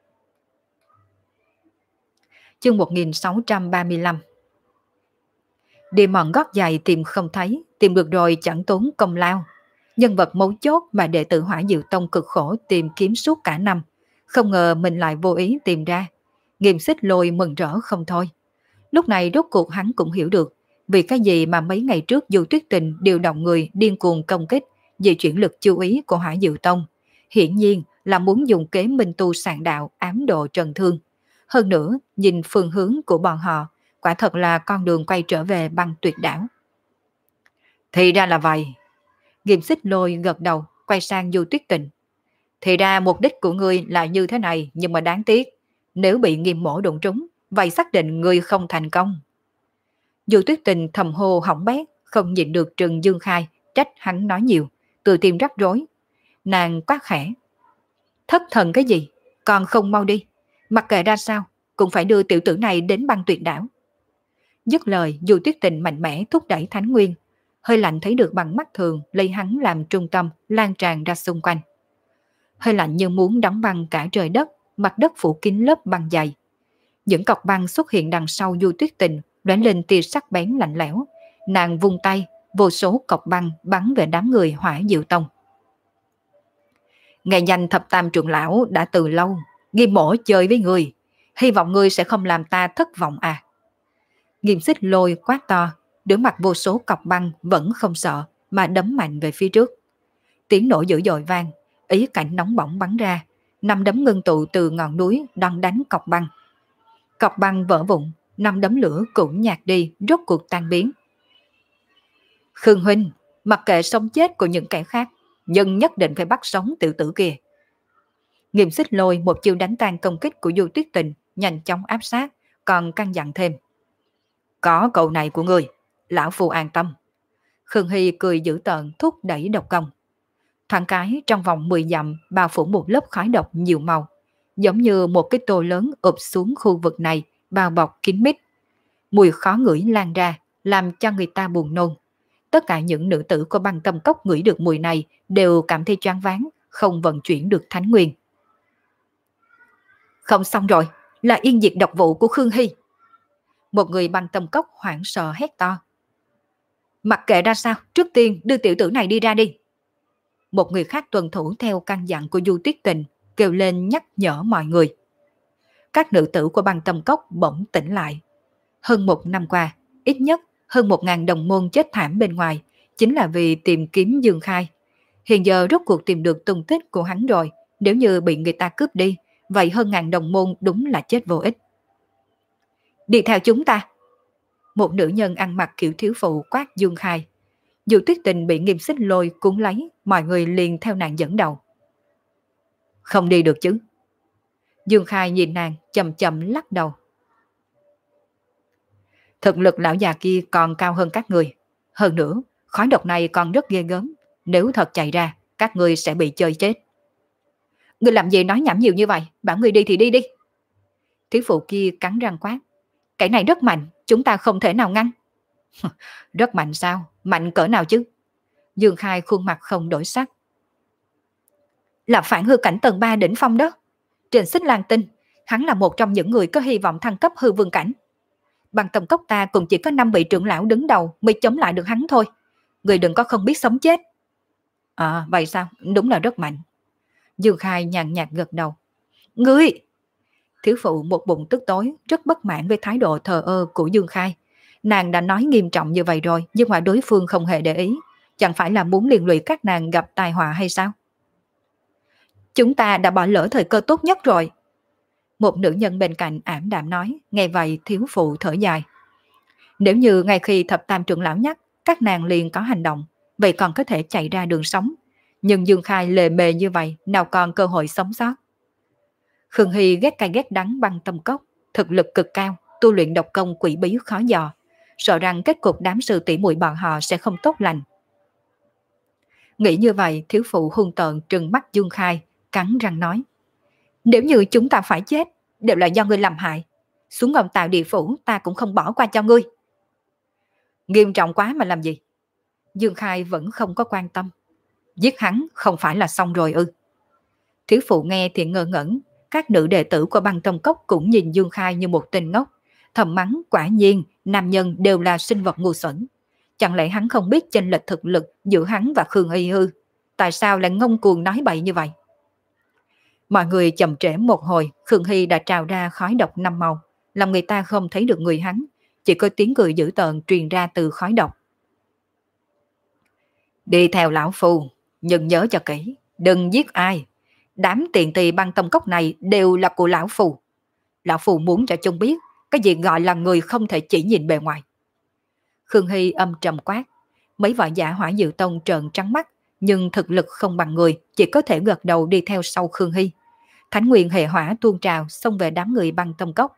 Chương một nghìn sáu trăm ba mươi lăm. Đi mòn gót dài tìm không thấy, tìm được rồi chẳng tốn công lao. Nhân vật mấu chốt mà đệ tử Hỏa Diệu Tông cực khổ tìm kiếm suốt cả năm, không ngờ mình lại vô ý tìm ra. Nghiêm Xích Lôi mừng rỡ không thôi. Lúc này rốt cuộc hắn cũng hiểu được vì cái gì mà mấy ngày trước Du Tuyết Tình điều động người điên cuồng công kích, di chuyển lực chú ý của Hỏa Diệu Tông. Hiển nhiên là muốn dùng kế minh tu sàng đạo ám độ Trần Thương. Hơn nữa, nhìn phương hướng của bọn họ, quả thật là con đường quay trở về băng tuyệt đảo. Thì ra là vậy. Nghiêm Xích Lôi gật đầu, quay sang Du Tuyết Tình. Thì ra mục đích của ngươi là như thế này, nhưng mà đáng tiếc. Nếu bị Nghiêm mổ đụng trúng, vậy xác định ngươi không thành công. Du Tuyết Tình thầm hô hỏng bét, không nhịn được trừng Dương Khai, trách hắn nói nhiều, tự tìm rắc rối. Nàng quát khẽ. Thất thần cái gì, còn không mau đi. Mặc kệ ra sao, cũng phải đưa tiểu tử này đến băng tuyệt đảo. Dứt lời, Du Tuyết Tình mạnh mẽ thúc đẩy Thánh Nguyên. Hơi lạnh thấy được bằng mắt thường, lấy hắn làm trung tâm, lan tràn ra xung quanh. Hơi lạnh như muốn đóng băng cả trời đất, mặt đất phủ kín lớp băng dày. Những cọc băng xuất hiện đằng sau Du Tuyết Tình, lóe lên tia sắc bén lạnh lẽo. Nàng vung tay, vô số cọc băng bắn về đám người Hỏa Diệu Tông. Ngày danh thập tam trưởng lão đã từ lâu, Nghiêm mổ chơi với người, hy vọng ngươi sẽ không làm ta thất vọng à. Nghiêm Xích Lôi quát to, đối mặt vô số cọc băng vẫn không sợ mà đấm mạnh về phía trước. Tiếng nổ dữ dội vang, ý cảnh nóng bỏng bắn ra, năm đấm ngưng tụ từ ngọn núi đòn đánh cọc băng, Cọc băng vỡ vụn, năm đống lửa cũng nhạt đi, rốt cuộc tan biến. Khương huynh, mặc kệ sống chết của những kẻ khác, nhưng nhất định phải bắt sống tiểu tử kia. Nghiêm Xích Lôi một chiêu đánh tan công kích của Du Tuyết Tình, nhanh chóng áp sát, còn căn dặn thêm. Có cậu này của người, lão phu an tâm. Khương Hy cười dữ tợn thúc đẩy độc công. Thoáng cái trong vòng mười dặm bao phủ một lớp khói độc nhiều màu, giống như một cái tô lớn ụp xuống khu vực này, bao bọc kín mít. Mùi khó ngửi lan ra, làm cho người ta buồn nôn. Tất cả những nữ tử của Băng Tâm Cốc ngửi được mùi này đều cảm thấy choáng váng, không vận chuyển được thánh nguyên. Không xong rồi, là yên diệt độc vụ của Khương Hy. Một người Băng Tâm Cốc hoảng sợ hét to. Mặc kệ ra sao, trước tiên đưa tiểu tử này đi ra đi. Một người khác tuân thủ theo căn dặn của Du Tuyết Tình, kêu lên nhắc nhở mọi người. Các nữ tử của Băng Tâm Cốc bỗng tỉnh lại. Hơn một năm qua, ít nhất hơn một ngàn đồng môn chết thảm bên ngoài, chính là vì tìm kiếm Dương Khai. Hiện giờ rốt cuộc tìm được tung tích của hắn rồi, nếu như bị người ta cướp đi, vậy hơn ngàn đồng môn đúng là chết vô ích. Đi theo chúng ta. Một nữ nhân ăn mặc kiểu thiếu phụ quát Dương Khai. Dù Tuyết Tình bị Nghiêm Xích Lôi cuốn lấy, mọi người liền theo nàng dẫn đầu. Không đi được chứ. Dương Khai nhìn nàng chậm chậm lắc đầu. Thực lực lão già kia còn cao hơn các người. Hơn nữa, khói độc này còn rất ghê gớm. Nếu thật chạy ra, các người sẽ bị chơi chết. Người làm gì nói nhảm nhiều như vậy? Bảo người đi thì đi đi. Thiếu phụ kia cắn răng quát. Cái này rất mạnh, chúng ta không thể nào ngăn. Rất mạnh sao? Mạnh cỡ nào chứ? Dương Khai khuôn mặt không đổi sắc. Là phản hư cảnh tầng ba đỉnh phong đó. Trên Xích Lan Tinh, hắn là một trong những người có hy vọng thăng cấp hư vương cảnh. Băng Tâm Cốc ta cũng chỉ có năm vị trưởng lão đứng đầu mới chống lại được hắn thôi. Người đừng có không biết sống chết. À, vậy sao? Đúng là rất mạnh. Dương Khai nhàn nhạt gật đầu. Ngươi! Thiếu phụ một bụng tức tối, rất bất mãn với thái độ thờ ơ của Dương Khai. Nàng đã nói nghiêm trọng như vậy rồi, nhưng mà đối phương không hề để ý. Chẳng phải là muốn liên lụy các nàng gặp tai họa hay sao? Chúng ta đã bỏ lỡ thời cơ tốt nhất rồi. Một nữ nhân bên cạnh ảm đạm nói, nghe vậy thiếu phụ thở dài. Nếu như ngay khi thập tam trưởng lão nhắc, các nàng liền có hành động, vậy còn có thể chạy ra đường sống. Nhưng Dương Khai lề mề như vậy, nào còn cơ hội sống sót. Khương Hy ghét cay ghét đắng Băng Tâm Cốc, thực lực cực cao, tu luyện độc công quỷ bí khó dò, sợ rằng kết cục đám sư tỷ muội bọn họ sẽ không tốt lành. Nghĩ như vậy, thiếu phụ hung tợn trừng mắt Dương Khai, cắn răng nói. Nếu như chúng ta phải chết, đều là do ngươi làm hại. Xuống ngầm tạo địa phủ ta cũng không bỏ qua cho ngươi. Nghiêm trọng quá mà làm gì? Dương Khai vẫn không có quan tâm. Giết hắn không phải là xong rồi ư? Thiếu phụ nghe thì ngơ ngẩn. Các nữ đệ tử của Băng Tâm Cốc cũng nhìn Dương Khai như một tên ngốc. Thầm mắng quả nhiên nam nhân đều là sinh vật ngu xuẩn. Chẳng lẽ hắn không biết chênh lệch thực lực giữa hắn và Khương Hy ư? Tại sao lại ngông cuồng nói bậy như vậy? Mọi người chậm trễ một hồi, Khương Hy đã trào ra khói độc năm màu, làm người ta không thấy được người hắn, chỉ có tiếng cười dữ tợn truyền ra từ khói độc. Đi theo lão phu, nhưng nhớ cho kỹ, đừng giết ai. Đám tiền tỳ Băng Tâm Cốc này đều là của lão phu. Lão phu muốn cho chúng biết cái gì gọi là người không thể chỉ nhìn bề ngoài. Khương Hy âm trầm quát, mấy võ giả Hỏa Diệu Tông trợn trắng mắt, nhưng thực lực không bằng người, chỉ có thể gật đầu đi theo sau Khương Hy. Thánh nguyên hệ hỏa tuôn trào xông về đám người Băng Tâm Cốc.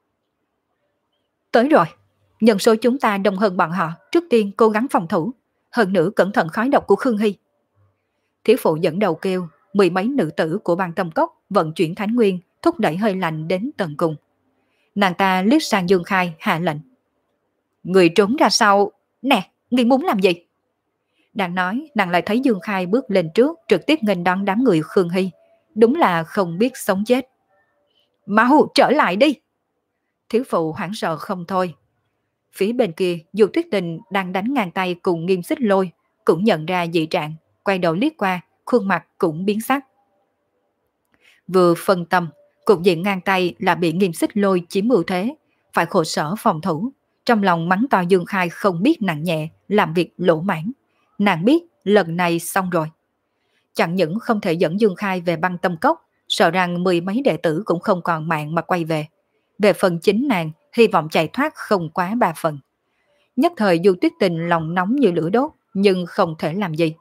Tới rồi, nhân số chúng ta đông hơn bọn họ, trước tiên cố gắng phòng thủ, hơn nữa cẩn thận khói độc của Khương Hy. Thiếu phụ dẫn đầu kêu, mười mấy nữ tử của Băng Tâm Cốc vận chuyển thánh nguyên, thúc đẩy hơi lạnh đến tận cùng. Nàng ta liếc sang Dương Khai hạ lệnh. Người trốn ra sau, nè, ngươi muốn làm gì? Đang nói, nàng lại thấy Dương Khai bước lên trước, trực tiếp nghênh đón đám người Khương Hy. Đúng là không biết sống chết. Mau trở lại đi! Thiếu phụ hoảng sợ không thôi. Phía bên kia, dù Tuyết Tình đang đánh ngang tay cùng Nghiêm Xích Lôi, cũng nhận ra dị trạng, quay đầu liếc qua, khuôn mặt cũng biến sắc. Vừa phân tâm, cục diện ngang tay là bị Nghiêm Xích Lôi chiếm ưu thế, phải khổ sở phòng thủ. Trong lòng mắng to Dương Khai không biết nặng nhẹ, làm việc lỗ mãn. Nàng biết lần này xong rồi. Chẳng những không thể dẫn Dương Khai về Băng Tâm Cốc, sợ rằng mười mấy đệ tử cũng không còn mạng mà quay về. Về phần chính nàng, hy vọng chạy thoát không quá ba phần. Nhất thời Du Tuyết Tình lòng nóng như lửa đốt, nhưng không thể làm gì.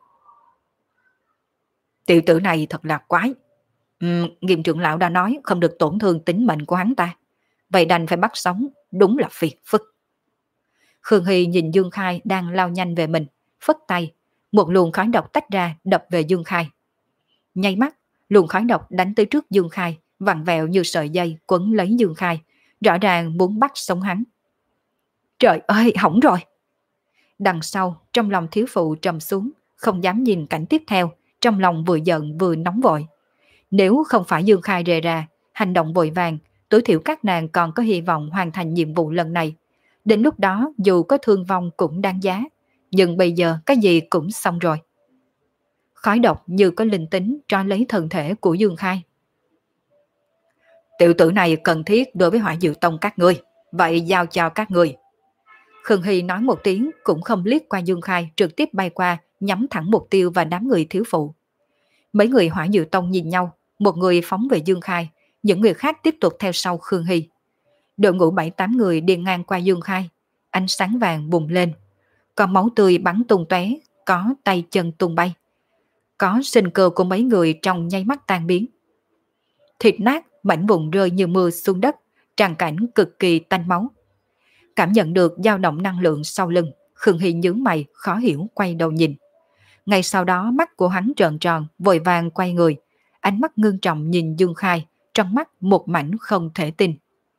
Tiểu tử này thật là quái. Ừm, Nghiêm trưởng lão đã nói không được tổn thương tính mệnh của hắn ta. Vậy đành phải bắt sống, đúng là phiền phức. Khương Hy nhìn Dương Khai đang lao nhanh về mình, phất tay, một luồng khói độc tách ra đập về Dương Khai. Nháy mắt, luồng khói độc đánh tới trước Dương Khai, vặn vẹo như sợi dây quấn lấy Dương Khai, rõ ràng muốn bắt sống hắn. Trời ơi, hỏng rồi! Đằng sau, trong lòng thiếu phụ trầm xuống, không dám nhìn cảnh tiếp theo, trong lòng vừa giận vừa nóng vội. Nếu không phải Dương Khai rề ra, hành động vội vàng, tối thiểu các nàng còn có hy vọng hoàn thành nhiệm vụ lần này. Đến lúc đó dù có thương vong cũng đáng giá, nhưng bây giờ cái gì cũng xong rồi. Khói độc như có linh tính trói lấy thân thể của Dương Khai. Tiểu tử này cần thiết đối với Hỏa Diệu Tông các ngươi, vậy giao cho các ngươi. Khương Hy nói một tiếng cũng không liếc qua Dương Khai, trực tiếp bay qua nhắm thẳng mục tiêu và đám người thiếu phụ. Mấy người Hỏa Diệu Tông nhìn nhau, một người phóng về Dương Khai, những người khác tiếp tục theo sau Khương Hy. Đội ngũ bảy tám người đi ngang qua Dương Khai, ánh sáng vàng bùng lên, có máu tươi bắn tung tóe, có tay chân tung bay, có sinh cơ của mấy người trong nháy mắt tan biến. Thịt nát, mảnh vụn rơi như mưa xuống đất, tràn cảnh cực kỳ tanh máu. Cảm nhận được dao động năng lượng sau lưng, Khương Hy nhướng mày khó hiểu quay đầu nhìn. Ngay sau đó mắt của hắn trợn tròn, vội vàng quay người, ánh mắt ngưng trọng nhìn Dương Khai, trong mắt một mảnh không thể tin.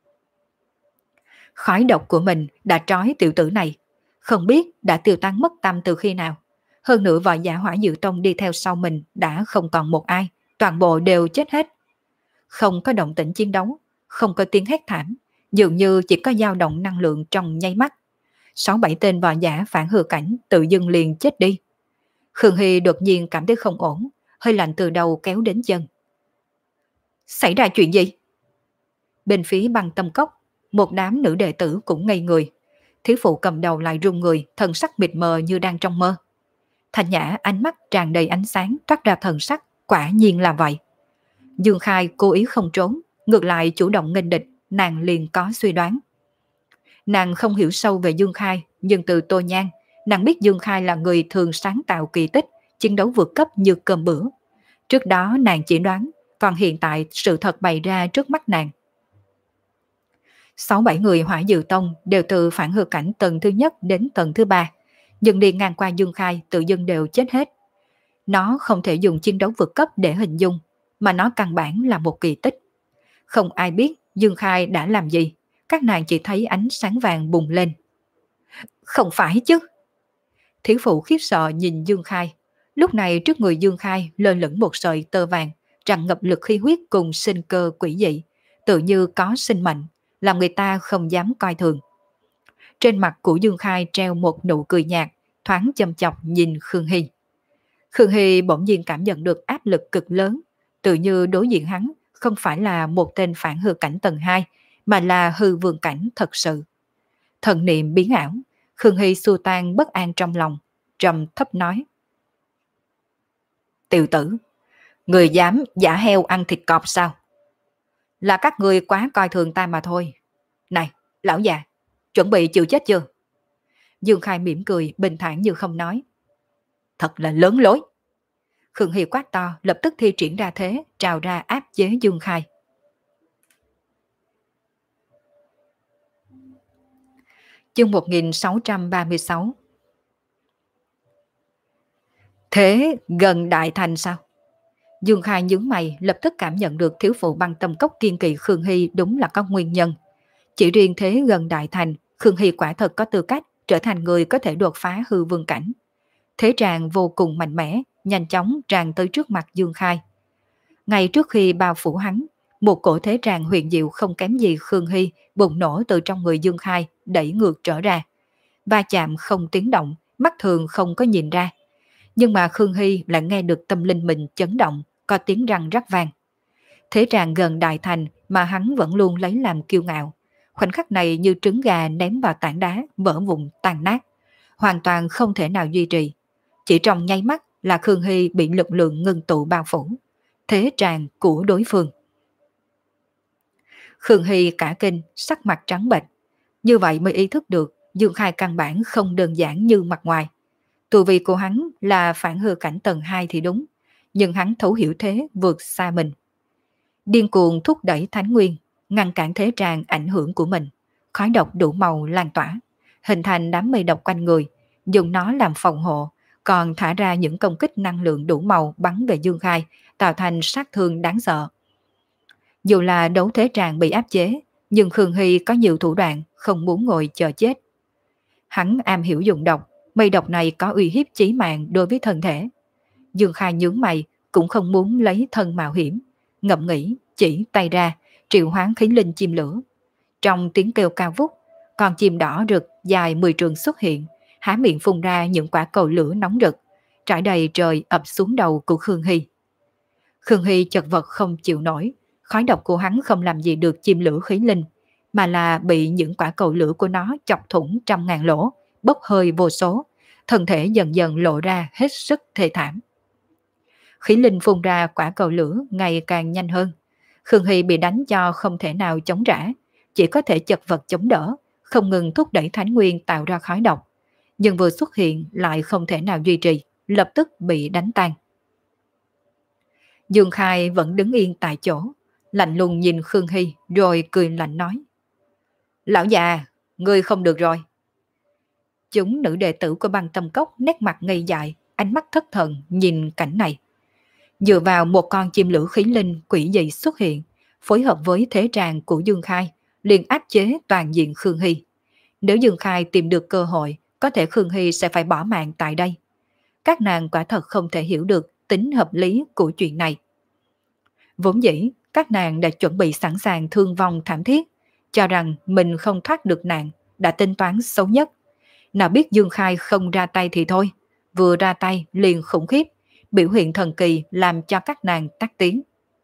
Khói độc của mình đã trói tiểu tử này, không biết đã tiêu tan mất tâm từ khi nào. Hơn nữa võ giả Hỏa Diệu Tông đi theo sau mình đã không còn một ai, toàn bộ đều chết hết. Không có động tĩnh chiến đấu, không có tiếng hét thảm, dường như chỉ có dao động năng lượng trong nháy mắt. Sáu bảy tên võ giả phản hư cảnh tự dưng liền chết đi. Khương Hy đột nhiên cảm thấy không ổn, hơi lạnh từ đầu kéo đến chân. Xảy ra chuyện gì? Bên phía Băng Tâm Cốc, một đám nữ đệ tử cũng ngây người. Thiếu phụ cầm đầu lại run người, thần sắc mịt mờ như đang trong mơ. Thanh Nhã ánh mắt tràn đầy ánh sáng toát ra thần sắc, quả nhiên là vậy. Dương Khai cố ý không trốn, ngược lại chủ động nghênh địch, nàng liền có suy đoán. Nàng không hiểu sâu về Dương Khai, nhưng từ Tô Nhan, nàng biết Dương Khai là người thường sáng tạo kỳ tích, chiến đấu vượt cấp như cơm bữa. Trước đó nàng chỉ đoán, còn hiện tại sự thật bày ra trước mắt nàng. Sáu bảy người Hỏa Diệu Tông đều từ phản hư cảnh tầng thứ nhất đến tầng thứ ba, nhưng đi ngang qua Dương Khai tự dưng đều chết hết. Nó không thể dùng chiến đấu vượt cấp để hình dung, mà nó căn bản là một kỳ tích. Không ai biết Dương Khai đã làm gì, các nàng chỉ thấy ánh sáng vàng bùng lên. Không phải chứ? Thiếu phụ khiếp sợ nhìn Dương Khai. Lúc này trước người Dương Khai lơ lửng một sợi tơ vàng, tràn ngập lực khí huyết cùng sinh cơ quỷ dị, tự như có sinh mệnh, làm người ta không dám coi thường. Trên mặt của Dương Khai treo một nụ cười nhạt, thoáng châm chọc nhìn Khương Hy. Khương Hy bỗng nhiên cảm nhận được áp lực cực lớn, tự như đối diện hắn không phải là một tên phản hư cảnh tầng hai, mà là hư vương cảnh thật sự. Thần niệm biến ảo, Khương Hy xua tan bất an trong lòng, trầm thấp nói. Tiểu tử, người dám giả heo ăn thịt cọp sao? Là các người quá coi thường ta mà thôi. Này, lão già, chuẩn bị chịu chết chưa? Dương Khai mỉm cười, bình thản như không nói. Thật là lớn lối. Khương Hy quát to, lập tức thi triển ra thế, trào ra áp chế Dương Khai. Chương một nghìn sáu trăm ba mươi sáu. Thế gần đại thành sao? Dương Khai nhướng mày, lập tức cảm nhận được thiếu phụ Băng Tâm Cốc kiên kỵ Khương Hy đúng là có nguyên nhân. Chỉ riêng thế gần đại thành, Khương Hy quả thật có tư cách trở thành người có thể đột phá hư vương cảnh. Thế tràng vô cùng mạnh mẽ, nhanh chóng tràn tới trước mặt Dương Khai. Ngay trước khi bao phủ hắn, một cổ thế tràng huyền diệu không kém gì Khương Hy bùng nổ từ trong người Dương Khai, đẩy ngược trở ra. Va chạm không tiếng động, mắt thường không có nhìn ra. Nhưng mà Khương Hy lại nghe được tâm linh mình chấn động, có tiếng răng rắc vang. Thế tràng gần đại thành mà hắn vẫn luôn lấy làm kiêu ngạo. Khoảnh khắc này như trứng gà ném vào tảng đá, vỡ vụn tan nát. Hoàn toàn không thể nào duy trì. Chỉ trong nháy mắt là Khương Hy bị lực lượng ngưng tụ bao phủ. Thế tràng của đối phương. Khương Hy cả kinh, sắc mặt trắng bệch. Như vậy mới ý thức được Dương Khai căn bản không đơn giản như mặt ngoài. Tu vi của hắn là phản hư cảnh tầng hai thì đúng, nhưng hắn thấu hiểu thế vượt xa mình. Điên cuồng thúc đẩy thánh nguyên, ngăn cản thế tràn ảnh hưởng của mình. Khói độc đủ màu lan tỏa, hình thành đám mây độc quanh người, dùng nó làm phòng hộ, còn thả ra những công kích năng lượng đủ màu bắn về Dương Khai, tạo thành sát thương đáng sợ. Dù là đấu thế tràn bị áp chế, nhưng Khương Hy có nhiều thủ đoạn, không muốn ngồi chờ chết. Hắn am hiểu dùng độc, mây độc này có uy hiếp chí mạng đối với thân thể. Dương Khai nhướng mày, cũng không muốn lấy thân mạo hiểm, ngẫm nghĩ, chỉ tay ra, triệu hoán khí linh chim lửa. Trong tiếng kêu cao vút, con chim đỏ rực dài mười trường xuất hiện, há miệng phun ra những quả cầu lửa nóng rực, trải đầy trời ập xuống đầu của Khương Hy. Khương Hy chật vật không chịu nổi, khói độc của hắn không làm gì được chim lửa khí linh, mà là bị những quả cầu lửa của nó chọc thủng trăm ngàn lỗ, bốc hơi vô số, thân thể dần dần lộ ra hết sức thê thảm. Khí linh phun ra quả cầu lửa ngày càng nhanh hơn. Khương Hy bị đánh cho không thể nào chống trả, chỉ có thể chật vật chống đỡ, không ngừng thúc đẩy thánh nguyên tạo ra khói độc. Nhưng vừa xuất hiện lại không thể nào duy trì, lập tức bị đánh tan. Dương Khai vẫn đứng yên tại chỗ, lạnh lùng nhìn Khương Hy rồi cười lạnh nói: Lão già, ngươi không được rồi. Chúng nữ đệ tử của Băng Tâm Cốc nét mặt ngây dại, ánh mắt thất thần nhìn cảnh này. Dựa vào một con chim lửa khí linh quỷ dị xuất hiện, phối hợp với thế tràng của Dương Khai, liền áp chế toàn diện Khương Hy. Nếu Dương Khai tìm được cơ hội, có thể Khương Hy sẽ phải bỏ mạng tại đây. Các nàng quả thật không thể hiểu được tính hợp lý của chuyện này. Vốn dĩ, các nàng đã chuẩn bị sẵn sàng thương vong thảm thiết, cho rằng mình không thoát được nạn, đã tính toán xấu nhất. Nào biết Dương Khai không ra tay thì thôi, vừa ra tay liền khủng khiếp, biểu hiện thần kỳ làm cho các nàng tắt tiếng.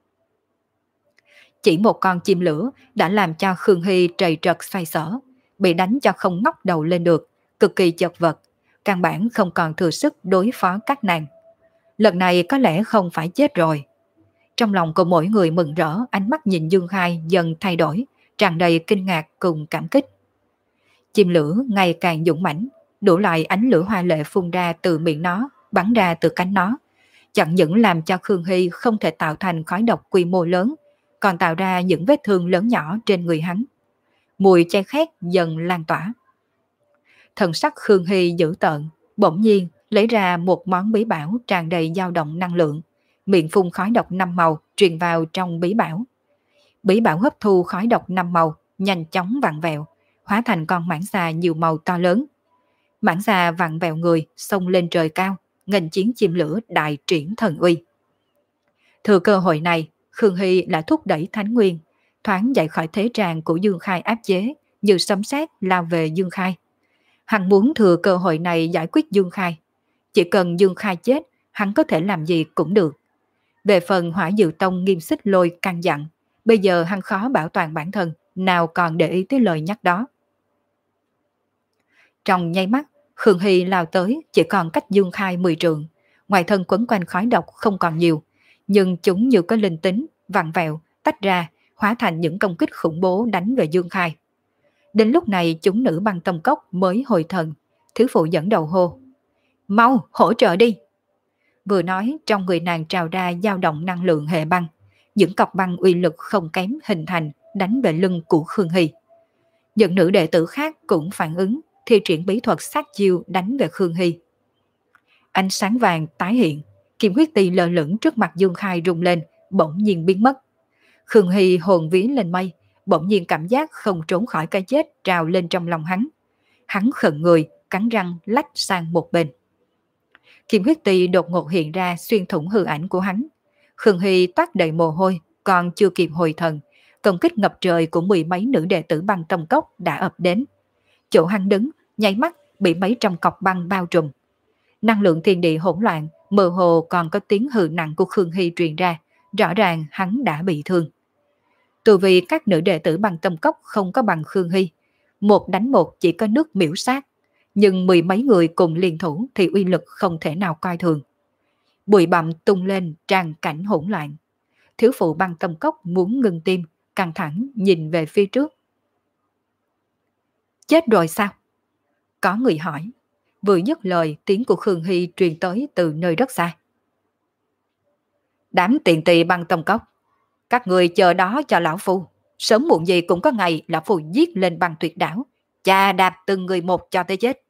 Chỉ một con chim lửa đã làm cho Khương Hy trầy trật xoay sở, bị đánh cho không ngóc đầu lên được, cực kỳ chật vật, căn bản không còn thừa sức đối phó các nàng. Lần này có lẽ không phải chết rồi. Trong lòng của mỗi người mừng rỡ, ánh mắt nhìn Dương Khai dần thay đổi, tràn đầy kinh ngạc cùng cảm kích. Chim lửa ngày càng dũng mãnh, đủ loại ánh lửa hoa lệ phun ra từ miệng nó, bắn ra từ cánh nó, chẳng những làm cho Khương Hy không thể tạo thành khói độc quy mô lớn, còn tạo ra những vết thương lớn nhỏ trên người hắn. Mùi chay khét dần lan tỏa. Thần sắc Khương Hy dữ tợn, bỗng nhiên lấy ra một món bí bảo tràn đầy dao động năng lượng, miệng phun khói độc năm màu truyền vào trong bí bảo. Bí bảo hấp thu khói độc năm màu, nhanh chóng vặn vẹo, hóa thành con mãng xà nhiều màu to lớn. Mãng xà vặn vẹo người, xông lên trời cao, nghênh chiến chim lửa đại triển thần uy. Thừa cơ hội này, Khương Hy lại thúc đẩy thánh nguyên, thoáng chạy khỏi thế tràng của Dương Khai áp chế, như sấm sét lao về Dương Khai. Hắn muốn thừa cơ hội này giải quyết Dương Khai. Chỉ cần Dương Khai chết, hắn có thể làm gì cũng được. Về phần Hỏa Diệu Tông Nghiêm Xích Lôi căn dặn, bây giờ hắn khó bảo toàn bản thân, nào còn để ý tới lời nhắc đó. Trong nháy mắt, Khương Hy lao tới chỉ còn cách Dương Khai mười trượng, ngoài thân quấn quanh khói độc không còn nhiều, nhưng chúng như có linh tính, vặn vẹo, tách ra, hóa thành những công kích khủng bố đánh về Dương Khai. Đến lúc này chúng nữ Băng Tâm Cốc mới hồi thần, thiếu phụ dẫn đầu hô: Mau, hỗ trợ đi! Vừa nói, trong người nàng trào ra dao động năng lượng hệ băng, những cọc băng uy lực không kém hình thành đánh về lưng của Khương Hy. Những nữ đệ tử khác cũng phản ứng, thi triển bí thuật sát chiêu đánh về Khương Hy. Ánh sáng vàng tái hiện, kim huyết tỳ lơ lửng trước mặt Dương Khai rung lên, bỗng nhiên biến mất. Khương Hy hồn vía lên mây, bỗng nhiên cảm giác không trốn khỏi cái chết trào lên trong lòng hắn. Hắn khựng người, cắn răng lách sang một bên. Kim huyết tỳ đột ngột hiện ra xuyên thủng hư ảnh của hắn. Khương Hy toát đầy mồ hôi, còn chưa kịp hồi thần, công kích ngập trời của mười mấy nữ đệ tử Băng Tâm Cốc đã ập đến. Chỗ hắn đứng, nháy mắt bị mấy trăm cọc băng bao trùm. Năng lượng thiên địa hỗn loạn, mơ hồ còn có tiếng hừ nặng của Khương Hy truyền ra, rõ ràng hắn đã bị thương. Từ vì các nữ đệ tử Băng Tâm Cốc không có bằng Khương Hy, một đánh một chỉ có nước miễu sát, nhưng mười mấy người cùng liên thủ thì uy lực không thể nào coi thường. Bụi bặm tung lên tràn cảnh hỗn loạn. Thiếu phụ Băng Tâm Cốc muốn ngừng tim, căng thẳng nhìn về phía trước. Chết rồi sao? Có người hỏi. Vừa dứt lời, tiếng của Khương Hy truyền tới từ nơi rất xa. Đám tiện tỳ băng tông cốc, các người chờ đó cho lão phu. Sớm muộn gì cũng có ngày lão phu giết lên băng tuyệt đảo, chà đạp từng người một cho tới chết.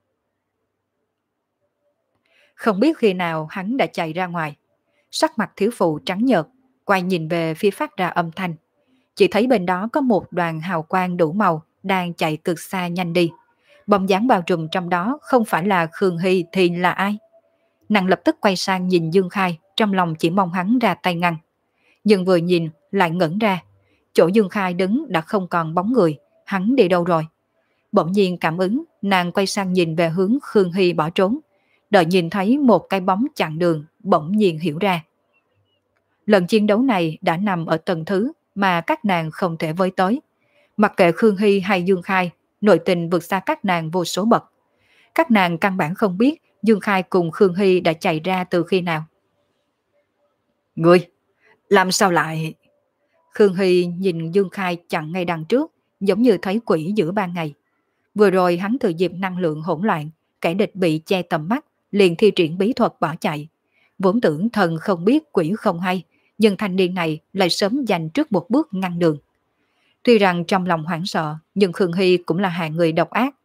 Không biết khi nào hắn đã chạy ra ngoài. Sắc mặt thiếu phụ trắng nhợt, quay nhìn về phía phát ra âm thanh. Chỉ thấy bên đó có một đoàn hào quang đủ màu đang chạy cực xa nhanh đi. Bóng dáng bao trùm trong đó không phải là Khương Hy thì là ai? Nàng lập tức quay sang nhìn Dương Khai, trong lòng chỉ mong hắn ra tay ngăn. Nhưng vừa nhìn lại ngẩn ra. Chỗ Dương Khai đứng đã không còn bóng người, hắn đi đâu rồi? Bỗng nhiên cảm ứng, nàng quay sang nhìn về hướng Khương Hy bỏ trốn. Đợi nhìn thấy một cái bóng chặn đường, bỗng nhiên hiểu ra. Lần chiến đấu này đã nằm ở tầng thứ mà các nàng không thể với tới. Mặc kệ Khương Hy hay Dương Khai, nội tình vượt xa các nàng vô số bậc. Các nàng căn bản không biết Dương Khai cùng Khương Hy đã chạy ra từ khi nào. Ngươi, làm sao lại... Khương Hy nhìn Dương Khai chặn ngay đằng trước, giống như thấy quỷ giữa ban ngày. Vừa rồi hắn thừa dịp năng lượng hỗn loạn, kẻ địch bị che tầm mắt, liền thi triển bí thuật bỏ chạy. Vốn tưởng thần không biết quỷ không hay, nhưng thanh niên này lại sớm giành trước một bước ngăn đường. Tuy rằng trong lòng hoảng sợ, nhưng Khương Hy cũng là hạng người độc ác.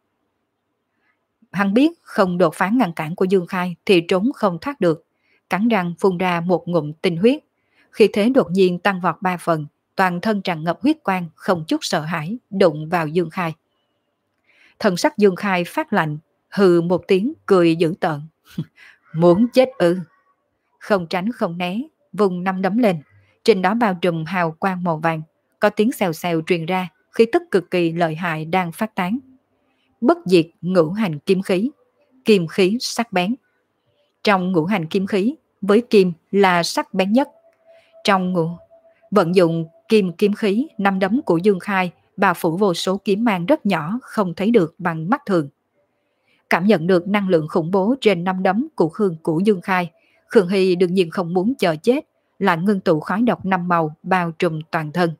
Hắn biết không đột phá ngăn cản của Dương Khai thì trốn không thoát được, cắn răng phun ra một ngụm tinh huyết. Khi thế đột nhiên tăng vọt ba phần, toàn thân tràn ngập huyết quang, không chút sợ hãi, đụng vào Dương Khai. Thần sắc Dương Khai phát lạnh, hừ một tiếng cười dữ tợn. Muốn chết ư? Không tránh không né, vùng năm đấm lên, trên đó bao trùm hào quang màu vàng, có tiếng xèo xèo truyền ra, khí tức cực kỳ lợi hại đang phát tán. Bất diệt ngũ hành kiếm khí, kim khí sắc bén. Trong ngũ hành kiếm khí, với kim là sắc bén nhất. Trong ngũ vận dụng kim kiếm khí, năm đấm của Dương Khai bao phủ vô số kiếm mang rất nhỏ không thấy được bằng mắt thường. Cảm nhận được năng lượng khủng bố trên năm đấm của Khương của Dương Khai, Khương Hy đương nhiên không muốn chờ chết, lại ngưng tụ khói độc năm màu bao trùm toàn thân.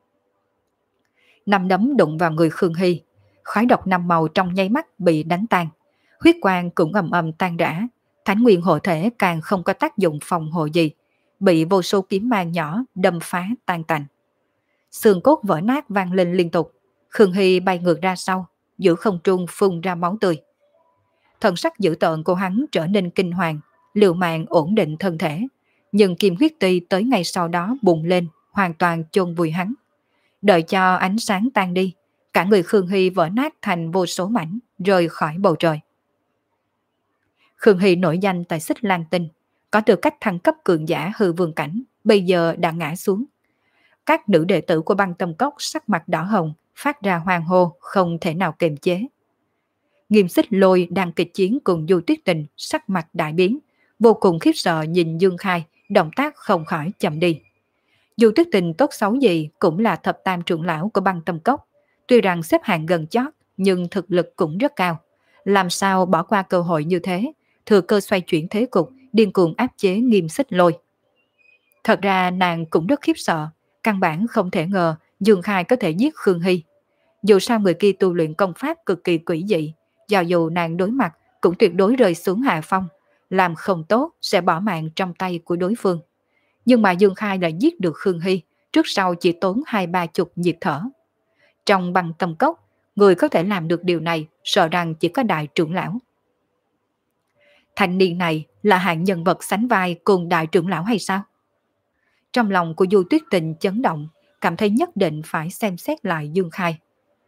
Năm đấm đụng vào người Khương Hy, khói độc năm màu trong nháy mắt bị đánh tan, huyết quang cũng ầm ầm tan rã, thánh nguyên hộ thể càng không có tác dụng phòng hộ gì, bị vô số kiếm mang nhỏ đâm phá tan tành. Xương cốt vỡ nát vang lên liên tục, Khương Hy bay ngược ra sau, giữa không trung phun ra máu tươi. Thần sắc dữ tợn của hắn trở nên kinh hoàng, liều mạng ổn định thân thể, nhưng kim huyết ti tới ngay sau đó bùng lên, hoàn toàn chôn vùi hắn. Đợi cho ánh sáng tan đi, cả người Khương Hy vỡ nát thành vô số mảnh, rơi khỏi bầu trời. Khương Hy nổi danh tại Xích Lan Tinh, có tư cách thăng cấp cường giả hư vương cảnh, bây giờ đã ngã xuống. Các nữ đệ tử của băng tâm cốc sắc mặt đỏ hồng, phát ra hoang hô, không thể nào kiềm chế. Nghiêm Xích Lôi đang kịch chiến cùng Du Tuyết Tình, sắc mặt đại biến, vô cùng khiếp sợ nhìn Dương Khai, động tác không khỏi chậm đi. Du Tuyết Tình tốt xấu gì cũng là thập tam trưởng lão của băng tâm cốc, tuy rằng xếp hạng gần chót nhưng thực lực cũng rất cao. Làm sao bỏ qua cơ hội như thế, thừa cơ xoay chuyển thế cục, điên cuồng áp chế Nghiêm Xích Lôi. Thật ra nàng cũng rất khiếp sợ, căn bản không thể ngờ Dương Khai có thể giết Khương Hy. Dù sao người kia tu luyện công pháp cực kỳ quỷ dị, do dù nàng đối mặt cũng tuyệt đối rơi xuống hạ phong, làm không tốt sẽ bỏ mạng trong tay của đối phương. Nhưng mà Dương Khai lại giết được Khương Hy, trước sau chỉ tốn hai ba chục nhịp thở. Trong băng tâm cốc, người có thể làm được điều này sợ rằng chỉ có đại trưởng lão. Thanh niên này là hạng nhân vật sánh vai cùng đại trưởng lão hay sao? Trong lòng của Du Tuyết Tình chấn động, cảm thấy nhất định phải xem xét lại Dương Khai.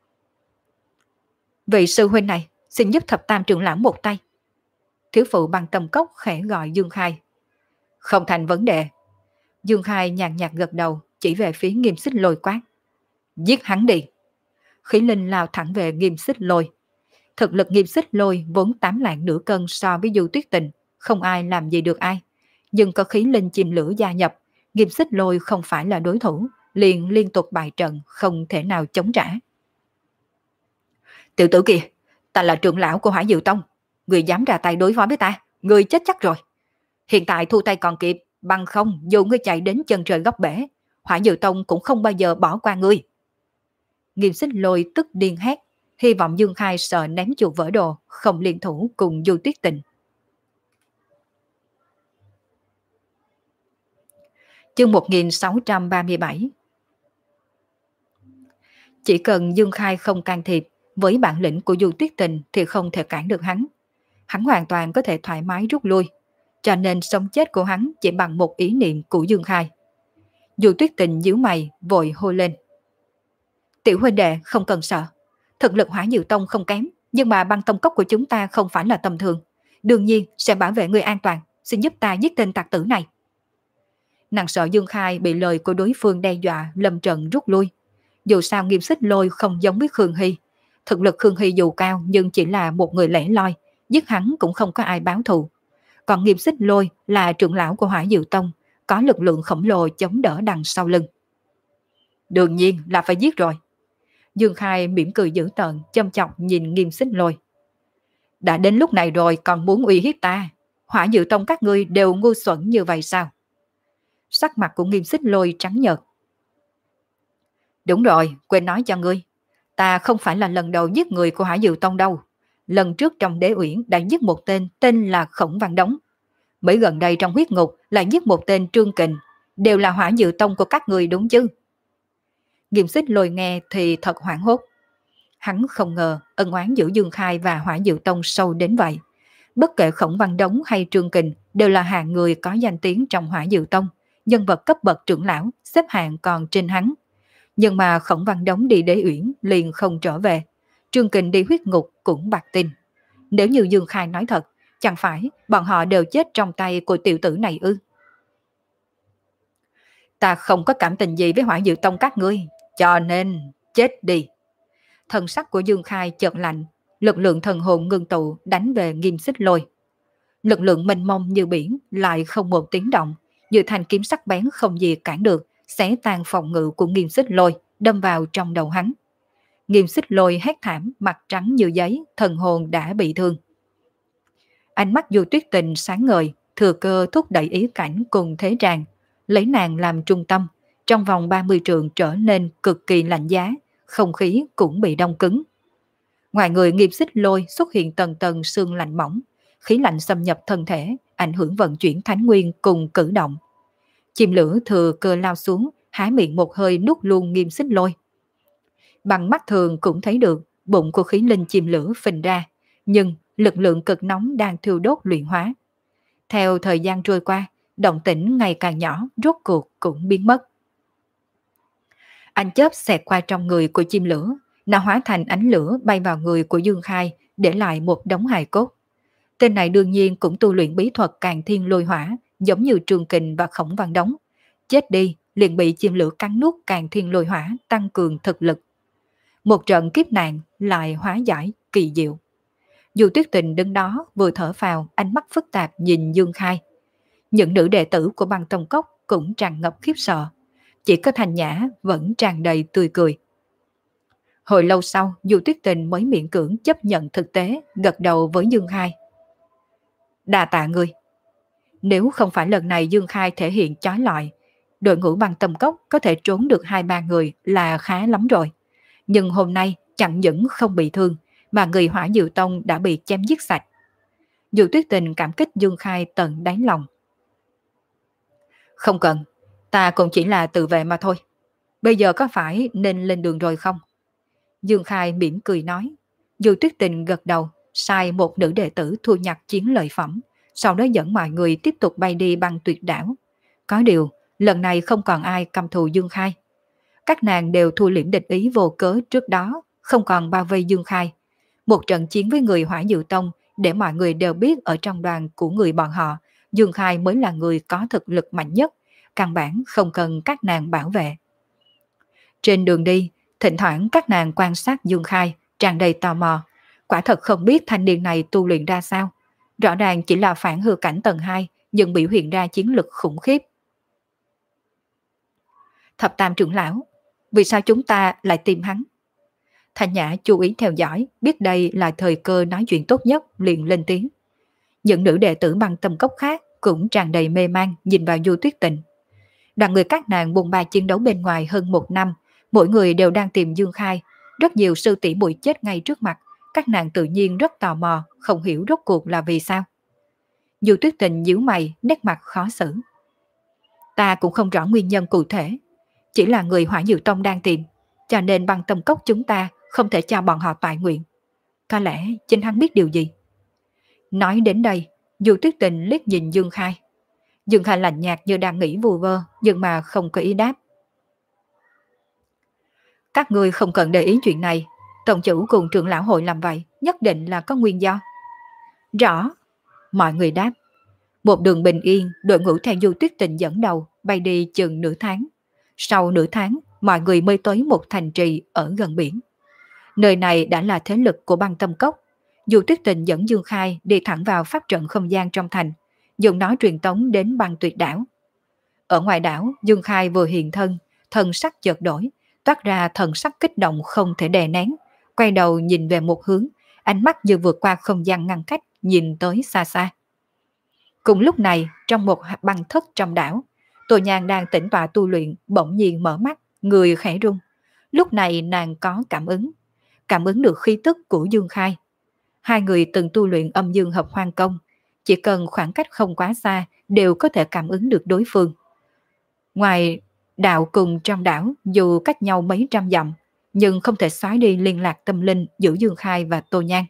Vị sư huynh này, xin giúp thập tam trưởng lão một tay. Thiếu phụ băng tâm cốc khẽ gọi Dương Khai. Không thành vấn đề. Dương Khai nhàn nhạt gật đầu, chỉ về phía Nghiêm Xích Lôi quát. Giết hắn đi. Khí linh lao thẳng về Nghiêm Xích Lôi. Thực lực Nghiêm Xích Lôi vốn tám lạng nửa cân so với Du Tuyết Tình, không ai làm gì được ai. Nhưng có khí linh chìm lửa gia nhập, Nghiêm Xích Lôi không phải là đối thủ, liền liên tục bại trận, không thể nào chống trả. Tiểu tử kìa, ta là trưởng lão của Hỏa Diệu Tông, người dám ra tay đối phó với ta, người chết chắc rồi. Hiện tại thu tay còn kịp, bằng không dù ngươi chạy đến chân trời góc bể, Hỏa Dự Tông cũng không bao giờ bỏ qua ngươi. Nghiêm Xích Lôi tức điên hét, hy vọng Dương Khai sợ ném chuột vỡ đồ, không liên thủ cùng Du Tuyết Tình. Chương một nghìn sáu trăm ba mươi bảy. Chỉ cần Dương Khai không can thiệp, với bản lĩnh của Du Tuyết Tình thì không thể cản được hắn. Hắn hoàn toàn có thể thoải mái rút lui, cho nên sống chết của hắn chỉ bằng một ý niệm của Dương Khai. Du Tuyết Tình nhíu mày, vội hô lên. Tiểu huynh đệ không cần sợ, thực lực Hỏa Diệu Tông không kém, nhưng mà băng tông cốc của chúng ta không phải là tầm thường. Đương nhiên sẽ bảo vệ người an toàn, xin giúp ta giết tên tặc tử này. Nàng sợ Dương Khai bị lời của đối phương đe dọa, lâm trận rút lui. Dù sao Nghiêm Xích Lôi không giống với Khương Hy. Thực lực Khương Hy dù cao nhưng chỉ là một người lẻ loi, giết hắn cũng không có ai báo thù. Còn Nghiêm Xích Lôi là trưởng lão của Hỏa Diệu Tông, có lực lượng khổng lồ chống đỡ đằng sau lưng. Đương nhiên là phải giết rồi. Dương Khai mỉm cười dữ tợn, châm chọc nhìn Nghiêm Xích Lôi. Đã đến lúc này rồi còn muốn uy hiếp ta? Hỏa Diệu Tông các ngươi đều ngu xuẩn như vậy sao? Sắc mặt của Nghiêm Xích Lôi trắng nhợt. Đúng rồi, quên nói cho ngươi. Ta không phải là lần đầu giết người của Hỏa Diệu Tông đâu. Lần trước trong Đế Uyển đã giết một tên tên là Khổng Văn Đống. Mới gần đây trong huyết ngục lại giết một tên Trương Kình. Đều là Hỏa Diệu Tông của các ngươi đúng chứ? Nghiêm Xích Lôi nghe thì thật hoảng hốt. Hắn không ngờ ân oán giữa Dương Khai và Hỏa Diệu Tông sâu đến vậy. Bất kể Khổng Văn Đống hay Trương Kình đều là hạng người có danh tiếng trong Hỏa Diệu Tông, nhân vật cấp bậc trưởng lão, xếp hạng còn trên hắn. Nhưng mà Khổng Văn Đống đi Đế Uyển liền không trở về. Trương Kình đi huyết ngục cũng bạc tin. Nếu như Dương Khai nói thật, chẳng phải bọn họ đều chết trong tay của tiểu tử này ư? Ta không có cảm tình gì với Hỏa Diệu Tông các ngươi, cho nên chết đi. Thần sắc của Dương Khai chợt lạnh, lực lượng thần hồn ngưng tụ đánh về Nghiêm Xích Lôi. Lực lượng mênh mông như biển lại không một tiếng động, như thanh kiếm sắc bén không gì cản được, xé tan phòng ngự của Nghiêm Xích Lôi, đâm vào trong đầu hắn. Nghiêm Xích Lôi hét thảm, mặt trắng như giấy, thần hồn đã bị thương. Ánh mắt Du Tuyết Tình sáng ngời, thừa cơ thúc đẩy ý cảnh cùng thế tràng, lấy nàng làm trung tâm, trong vòng ba mươi trượng trở nên cực kỳ lạnh giá, không khí cũng bị đông cứng. Ngoài người Nghiêm Xích Lôi xuất hiện tầng tầng sương lạnh mỏng, khí lạnh xâm nhập thân thể, ảnh hưởng vận chuyển thánh nguyên cùng cử động. Chim lửa thừa cơ lao xuống, há miệng một hơi nuốt luôn Nghiêm Xích Lôi. Bằng mắt thường cũng thấy được bụng của khí linh chim lửa phình ra, nhưng lực lượng cực nóng đang thiêu đốt luyện hóa. Theo thời gian trôi qua, động tĩnh ngày càng nhỏ, rốt cuộc cũng biến mất. Ánh chớp xẹt qua trong người của chim lửa, nó hóa thành ánh lửa bay vào người của Dương Khai, để lại một đống hài cốt. Tên này đương nhiên cũng tu luyện bí thuật Càn Thiên Lôi Hỏa, giống như Trương Kình và Khổng Văn Đống. Chết đi, liền bị chim lửa cắn nuốt Càn Thiên Lôi Hỏa, tăng cường thực lực. Một trận kiếp nạn lại hóa giải kỳ diệu. Du Tuyết Tình đứng đó vừa thở phào, ánh mắt phức tạp nhìn Dương Khai. Những nữ đệ tử của băng tông cốc cũng tràn ngập khiếp sợ. Chỉ có Thanh Nhã vẫn tràn đầy tươi cười. Hồi lâu sau, Du Tuyết Tình mới miễn cưỡng chấp nhận thực tế, gật đầu với Dương Khai. Đa tạ ngươi. Nếu không phải lần này Dương Khai thể hiện chói lọi, đội ngũ băng tông cốc có thể trốn được hai ba người là khá lắm rồi. Nhưng hôm nay chẳng những không bị thương, mà người Hỏa Diệu Tông đã bị chém giết sạch. Du Tuyết Tình cảm kích Dương Khai tận đáy lòng. Không cần, ta cũng chỉ là tự vệ mà thôi. Bây giờ có phải nên lên đường rồi không? Dương Khai mỉm cười nói. Du Tuyết Tình gật đầu, sai một nữ đệ tử thu nhặt chiến lợi phẩm, sau đó dẫn mọi người tiếp tục bay đi băng tuyệt đảo. Có điều, lần này không còn ai căm thù Dương Khai. Các nàng đều thu liễm địch ý vô cớ trước đó, không còn bao vây Dương Khai. Một trận chiến với người Hỏa Diệu Tông để mọi người đều biết ở trong đoàn của người bọn họ, Dương Khai mới là người có thực lực mạnh nhất, căn bản không cần các nàng bảo vệ. Trên đường đi, thỉnh thoảng các nàng quan sát Dương Khai, tràn đầy tò mò. Quả thật không biết thanh niên này tu luyện ra sao. Rõ ràng chỉ là phản hư cảnh tầng hai, nhưng biểu hiện ra chiến lực khủng khiếp. Thập Tam trưởng lão, vì sao chúng ta lại tìm hắn? Thanh Nhã chú ý theo dõi, biết đây là thời cơ nói chuyện tốt nhất, liền lên tiếng. Những nữ đệ tử băng tâm cốc khác cũng tràn đầy mê man nhìn vào Du Tuyết Tình. Đoàn người các nàng bùng ba chiến đấu bên ngoài hơn một năm, mỗi người đều đang tìm Dương Khai. Rất nhiều sư tỷ muội chết ngay trước mặt, các nàng tự nhiên rất tò mò, không hiểu rốt cuộc là vì sao. Du Tuyết Tình nhíu mày, nét mặt khó xử. Ta cũng không rõ nguyên nhân cụ thể, chỉ là người Hỏa Diệu Tông đang tìm, cho nên Băng Tâm Cốc chúng ta không thể cho bọn họ toại nguyện. Có lẽ chính hắn biết điều gì. Nói đến đây, Du Tuyết Tình liếc nhìn Dương Khai. Dương Khai lạnh nhạt như đang nghĩ vù vơ, nhưng mà không có ý đáp. Các ngươi không cần để ý chuyện này, tổng chủ cùng trưởng lão hội làm vậy, nhất định là có nguyên do. Rõ, mọi người đáp. Một đường bình yên, đội ngũ theo Du Tuyết Tình dẫn đầu, bay đi chừng nửa tháng. Sau nửa tháng, mọi người mới tới một thành trì ở gần biển. Nơi này đã là thế lực của Băng Tâm Cốc. Du Tuyết Tình dẫn Dương Khai đi thẳng vào pháp trận không gian trong thành, dùng nó truyền tống đến Băng Tuyệt đảo. Ở ngoài đảo, Dương Khai vừa hiện thân, thần sắc chợt đổi, toát ra thần sắc kích động không thể đè nén, quay đầu nhìn về một hướng, ánh mắt như vượt qua không gian ngăn cách, nhìn tới xa xa. Cùng lúc này, trong một băng thất trong đảo, Tô Nhan đang tĩnh tọa tu luyện, bỗng nhiên mở mắt, người khẽ run. Lúc này nàng có cảm ứng, cảm ứng được khí tức của Dương Khai. Hai người từng tu luyện âm dương hợp hoang công, chỉ cần khoảng cách không quá xa đều có thể cảm ứng được đối phương. Ngoài đạo cùng trong đảo, dù cách nhau mấy trăm dặm, nhưng không thể xóa đi liên lạc tâm linh giữa Dương Khai và Tô Nhan.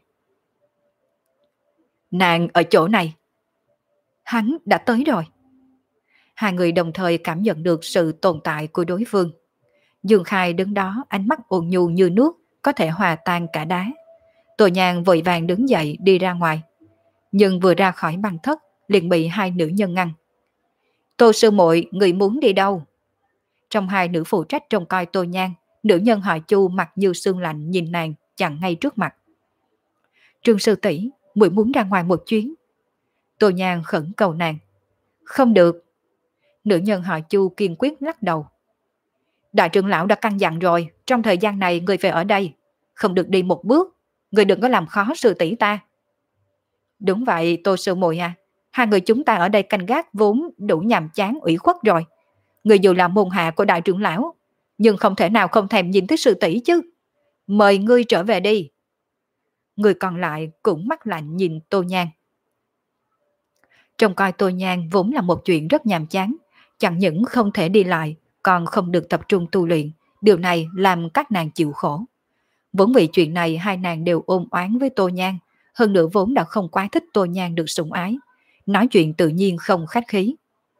Nàng ở chỗ này. Hắn đã tới rồi. Hai người đồng thời cảm nhận được sự tồn tại của đối phương. Dương Khai đứng đó, ánh mắt ôn nhu như nước, có thể hòa tan cả đá. Tô Nhan vội vàng đứng dậy đi ra ngoài. Nhưng vừa ra khỏi băng thất, liền bị hai nữ nhân ngăn. Tô sư muội, người muốn đi đâu? Trong hai nữ phụ trách trông coi Tô Nhan, nữ nhân họ Chu mặt như sương lạnh nhìn nàng chặn ngay trước mặt. Trương sư tỷ, muội muốn ra ngoài một chuyến. Tô Nhan khẩn cầu nàng. Không được. Nữ nhân họ Chu kiên quyết lắc đầu. Đại trưởng lão đã căn dặn rồi, trong thời gian này người phải ở đây, không được đi một bước, người đừng có làm khó sư tỷ ta. Đúng vậy, Tô sư muội à, hai người chúng ta ở đây canh gác vốn đủ nhàm chán ủy khuất rồi. Người dù là môn hạ của đại trưởng lão, nhưng không thể nào không thèm nhìn tới sư tỷ chứ. Mời ngươi trở về đi. Người còn lại cũng mắt lạnh nhìn Tô Nhan. Trông coi Tô Nhan vốn là một chuyện rất nhàm chán, chẳng những không thể đi lại, còn không được tập trung tu luyện, điều này làm các nàng chịu khổ. Vốn vì chuyện này hai nàng đều ôm oán với Tô Nhan, hơn nữa vốn đã không quá thích Tô Nhan được sủng ái, nói chuyện tự nhiên không khách khí.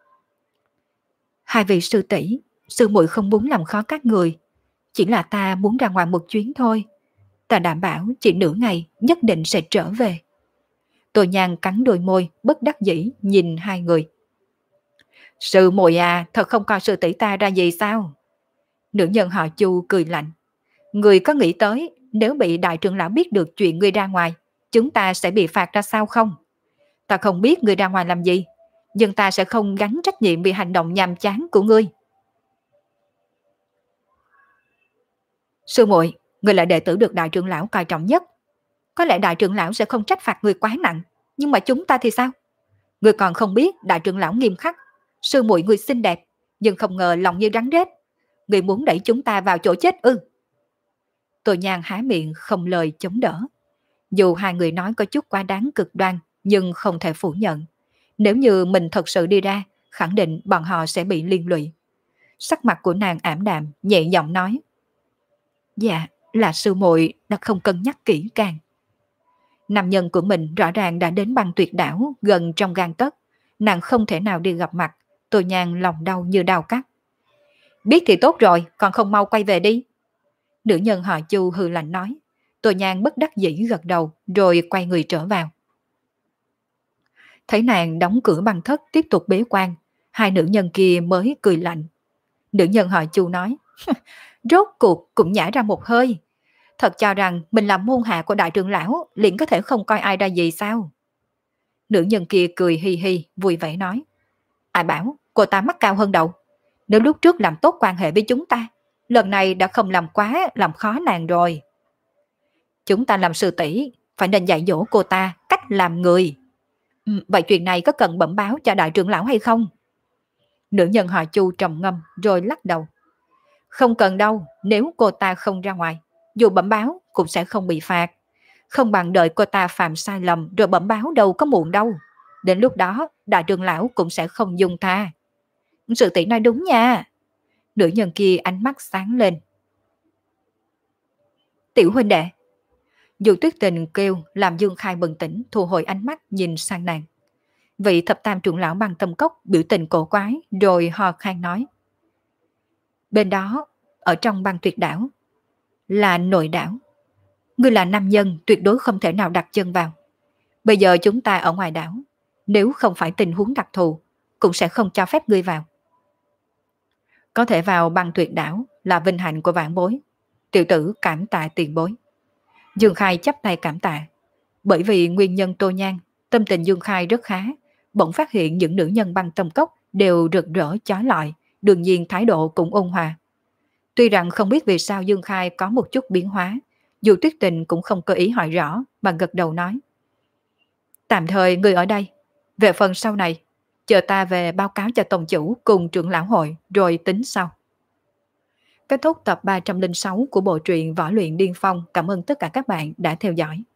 Hai vị sư tỷ, sư muội không muốn làm khó các người, chỉ là ta muốn ra ngoài một chuyến thôi. Ta đảm bảo chỉ nửa ngày nhất định sẽ trở về. Tô Nhan cắn đôi môi, bất đắc dĩ nhìn hai người. Sư muội à, thật không coi sư tỷ ta ra gì sao? Nữ nhân họ Chu cười lạnh. Người có nghĩ tới nếu bị đại trưởng lão biết được chuyện người ra ngoài, chúng ta sẽ bị phạt ra sao không? Ta không biết người ra ngoài làm gì, nhưng ta sẽ không gánh trách nhiệm vì hành động nhàm chán của ngươi. Sư muội, người là đệ tử được đại trưởng lão coi trọng nhất. Có lẽ đại trưởng lão sẽ không trách phạt người quá nặng, nhưng mà chúng ta thì sao? Người còn không biết đại trưởng lão nghiêm khắc. Sư muội người xinh đẹp, nhưng không ngờ lòng như rắn rết. Người muốn đẩy chúng ta vào chỗ chết ư? Tô Nhan há miệng không lời chống đỡ. Dù hai người nói có chút quá đáng cực đoan, nhưng không thể phủ nhận. Nếu như mình thật sự đi ra, khẳng định bọn họ sẽ bị liên lụy. Sắc mặt của nàng ảm đạm, nhẹ giọng nói. Dạ, là sư muội đã không cân nhắc kỹ càng. Nam nhân của mình rõ ràng đã đến Băng Tuyệt đảo gần trong gang tấc, nàng không thể nào đi gặp mặt. Tô Nhan lòng đau như đau cắt. Biết thì tốt rồi, còn không mau quay về đi. Nữ nhân họ Chu hừ lạnh nói. Tô Nhan bất đắc dĩ gật đầu, rồi quay người trở vào. Thấy nàng đóng cửa băng thất tiếp tục bế quan, hai nữ nhân kia mới cười lạnh. Nữ nhân họ Chu nói. Rốt cuộc cũng nhả ra một hơi. Thật cho rằng mình là môn hạ của đại trưởng lão liền có thể không coi ai ra gì sao? Nữ nhân kia cười hi hi, vui vẻ nói. Ai bảo cô ta mắt cao hơn đầu. Nếu lúc trước làm tốt quan hệ với chúng ta, lần này đã không làm quá làm khó nàng rồi. Chúng ta làm sư tỷ phải nên dạy dỗ cô ta cách làm người. Ừ, vậy chuyện này có cần bẩm báo cho đại trưởng lão hay không? Nữ nhân họ Chu trầm ngâm rồi lắc đầu. Không cần đâu, nếu cô ta không ra ngoài, dù bẩm báo cũng sẽ không bị phạt. Không bằng đợi cô ta phạm sai lầm rồi bẩm báo đâu có muộn đâu. Đến lúc đó, đại trưởng lão cũng sẽ không dung tha. Sự tỷ nói đúng nha. Nữ nhân kia ánh mắt sáng lên. Tiểu huynh đệ. Dù Tuyết Tình kêu làm Dương Khai bừng tỉnh thu hồi ánh mắt nhìn sang nàng. Vị thập tam trưởng lão Băng Tâm Cốc biểu tình cổ quái rồi hò khan nói. Bên đó, ở trong băng tuyệt đảo, là nội đảo. Ngươi là nam nhân tuyệt đối không thể nào đặt chân vào. Bây giờ chúng ta ở ngoài đảo, nếu không phải tình huống đặc thù, cũng sẽ không cho phép ngươi vào. Có thể vào băng tuyệt đảo là vinh hạnh của vãn bối. Tiểu tử cảm tạ tiền bối. Dương Khai chắp tay cảm tạ. Bởi vì nguyên nhân Tô Nhan, tâm tình Dương Khai rất khá. Bỗng phát hiện những nữ nhân Băng Tâm Cốc đều rực rỡ chói lọi, đương nhiên thái độ cũng ôn hòa. Tuy rằng không biết vì sao Dương Khai có một chút biến hóa, dù Tuyết Tình cũng không có ý hỏi rõ mà gật đầu nói. Tạm thời người ở đây, về phần sau này, chờ ta về báo cáo cho tổng chủ cùng trưởng lão hội rồi tính sau. Kết thúc tập ba trăm lẻ sáu của bộ truyện Võ Luyện Điên Phong. Cảm ơn tất cả các bạn đã theo dõi.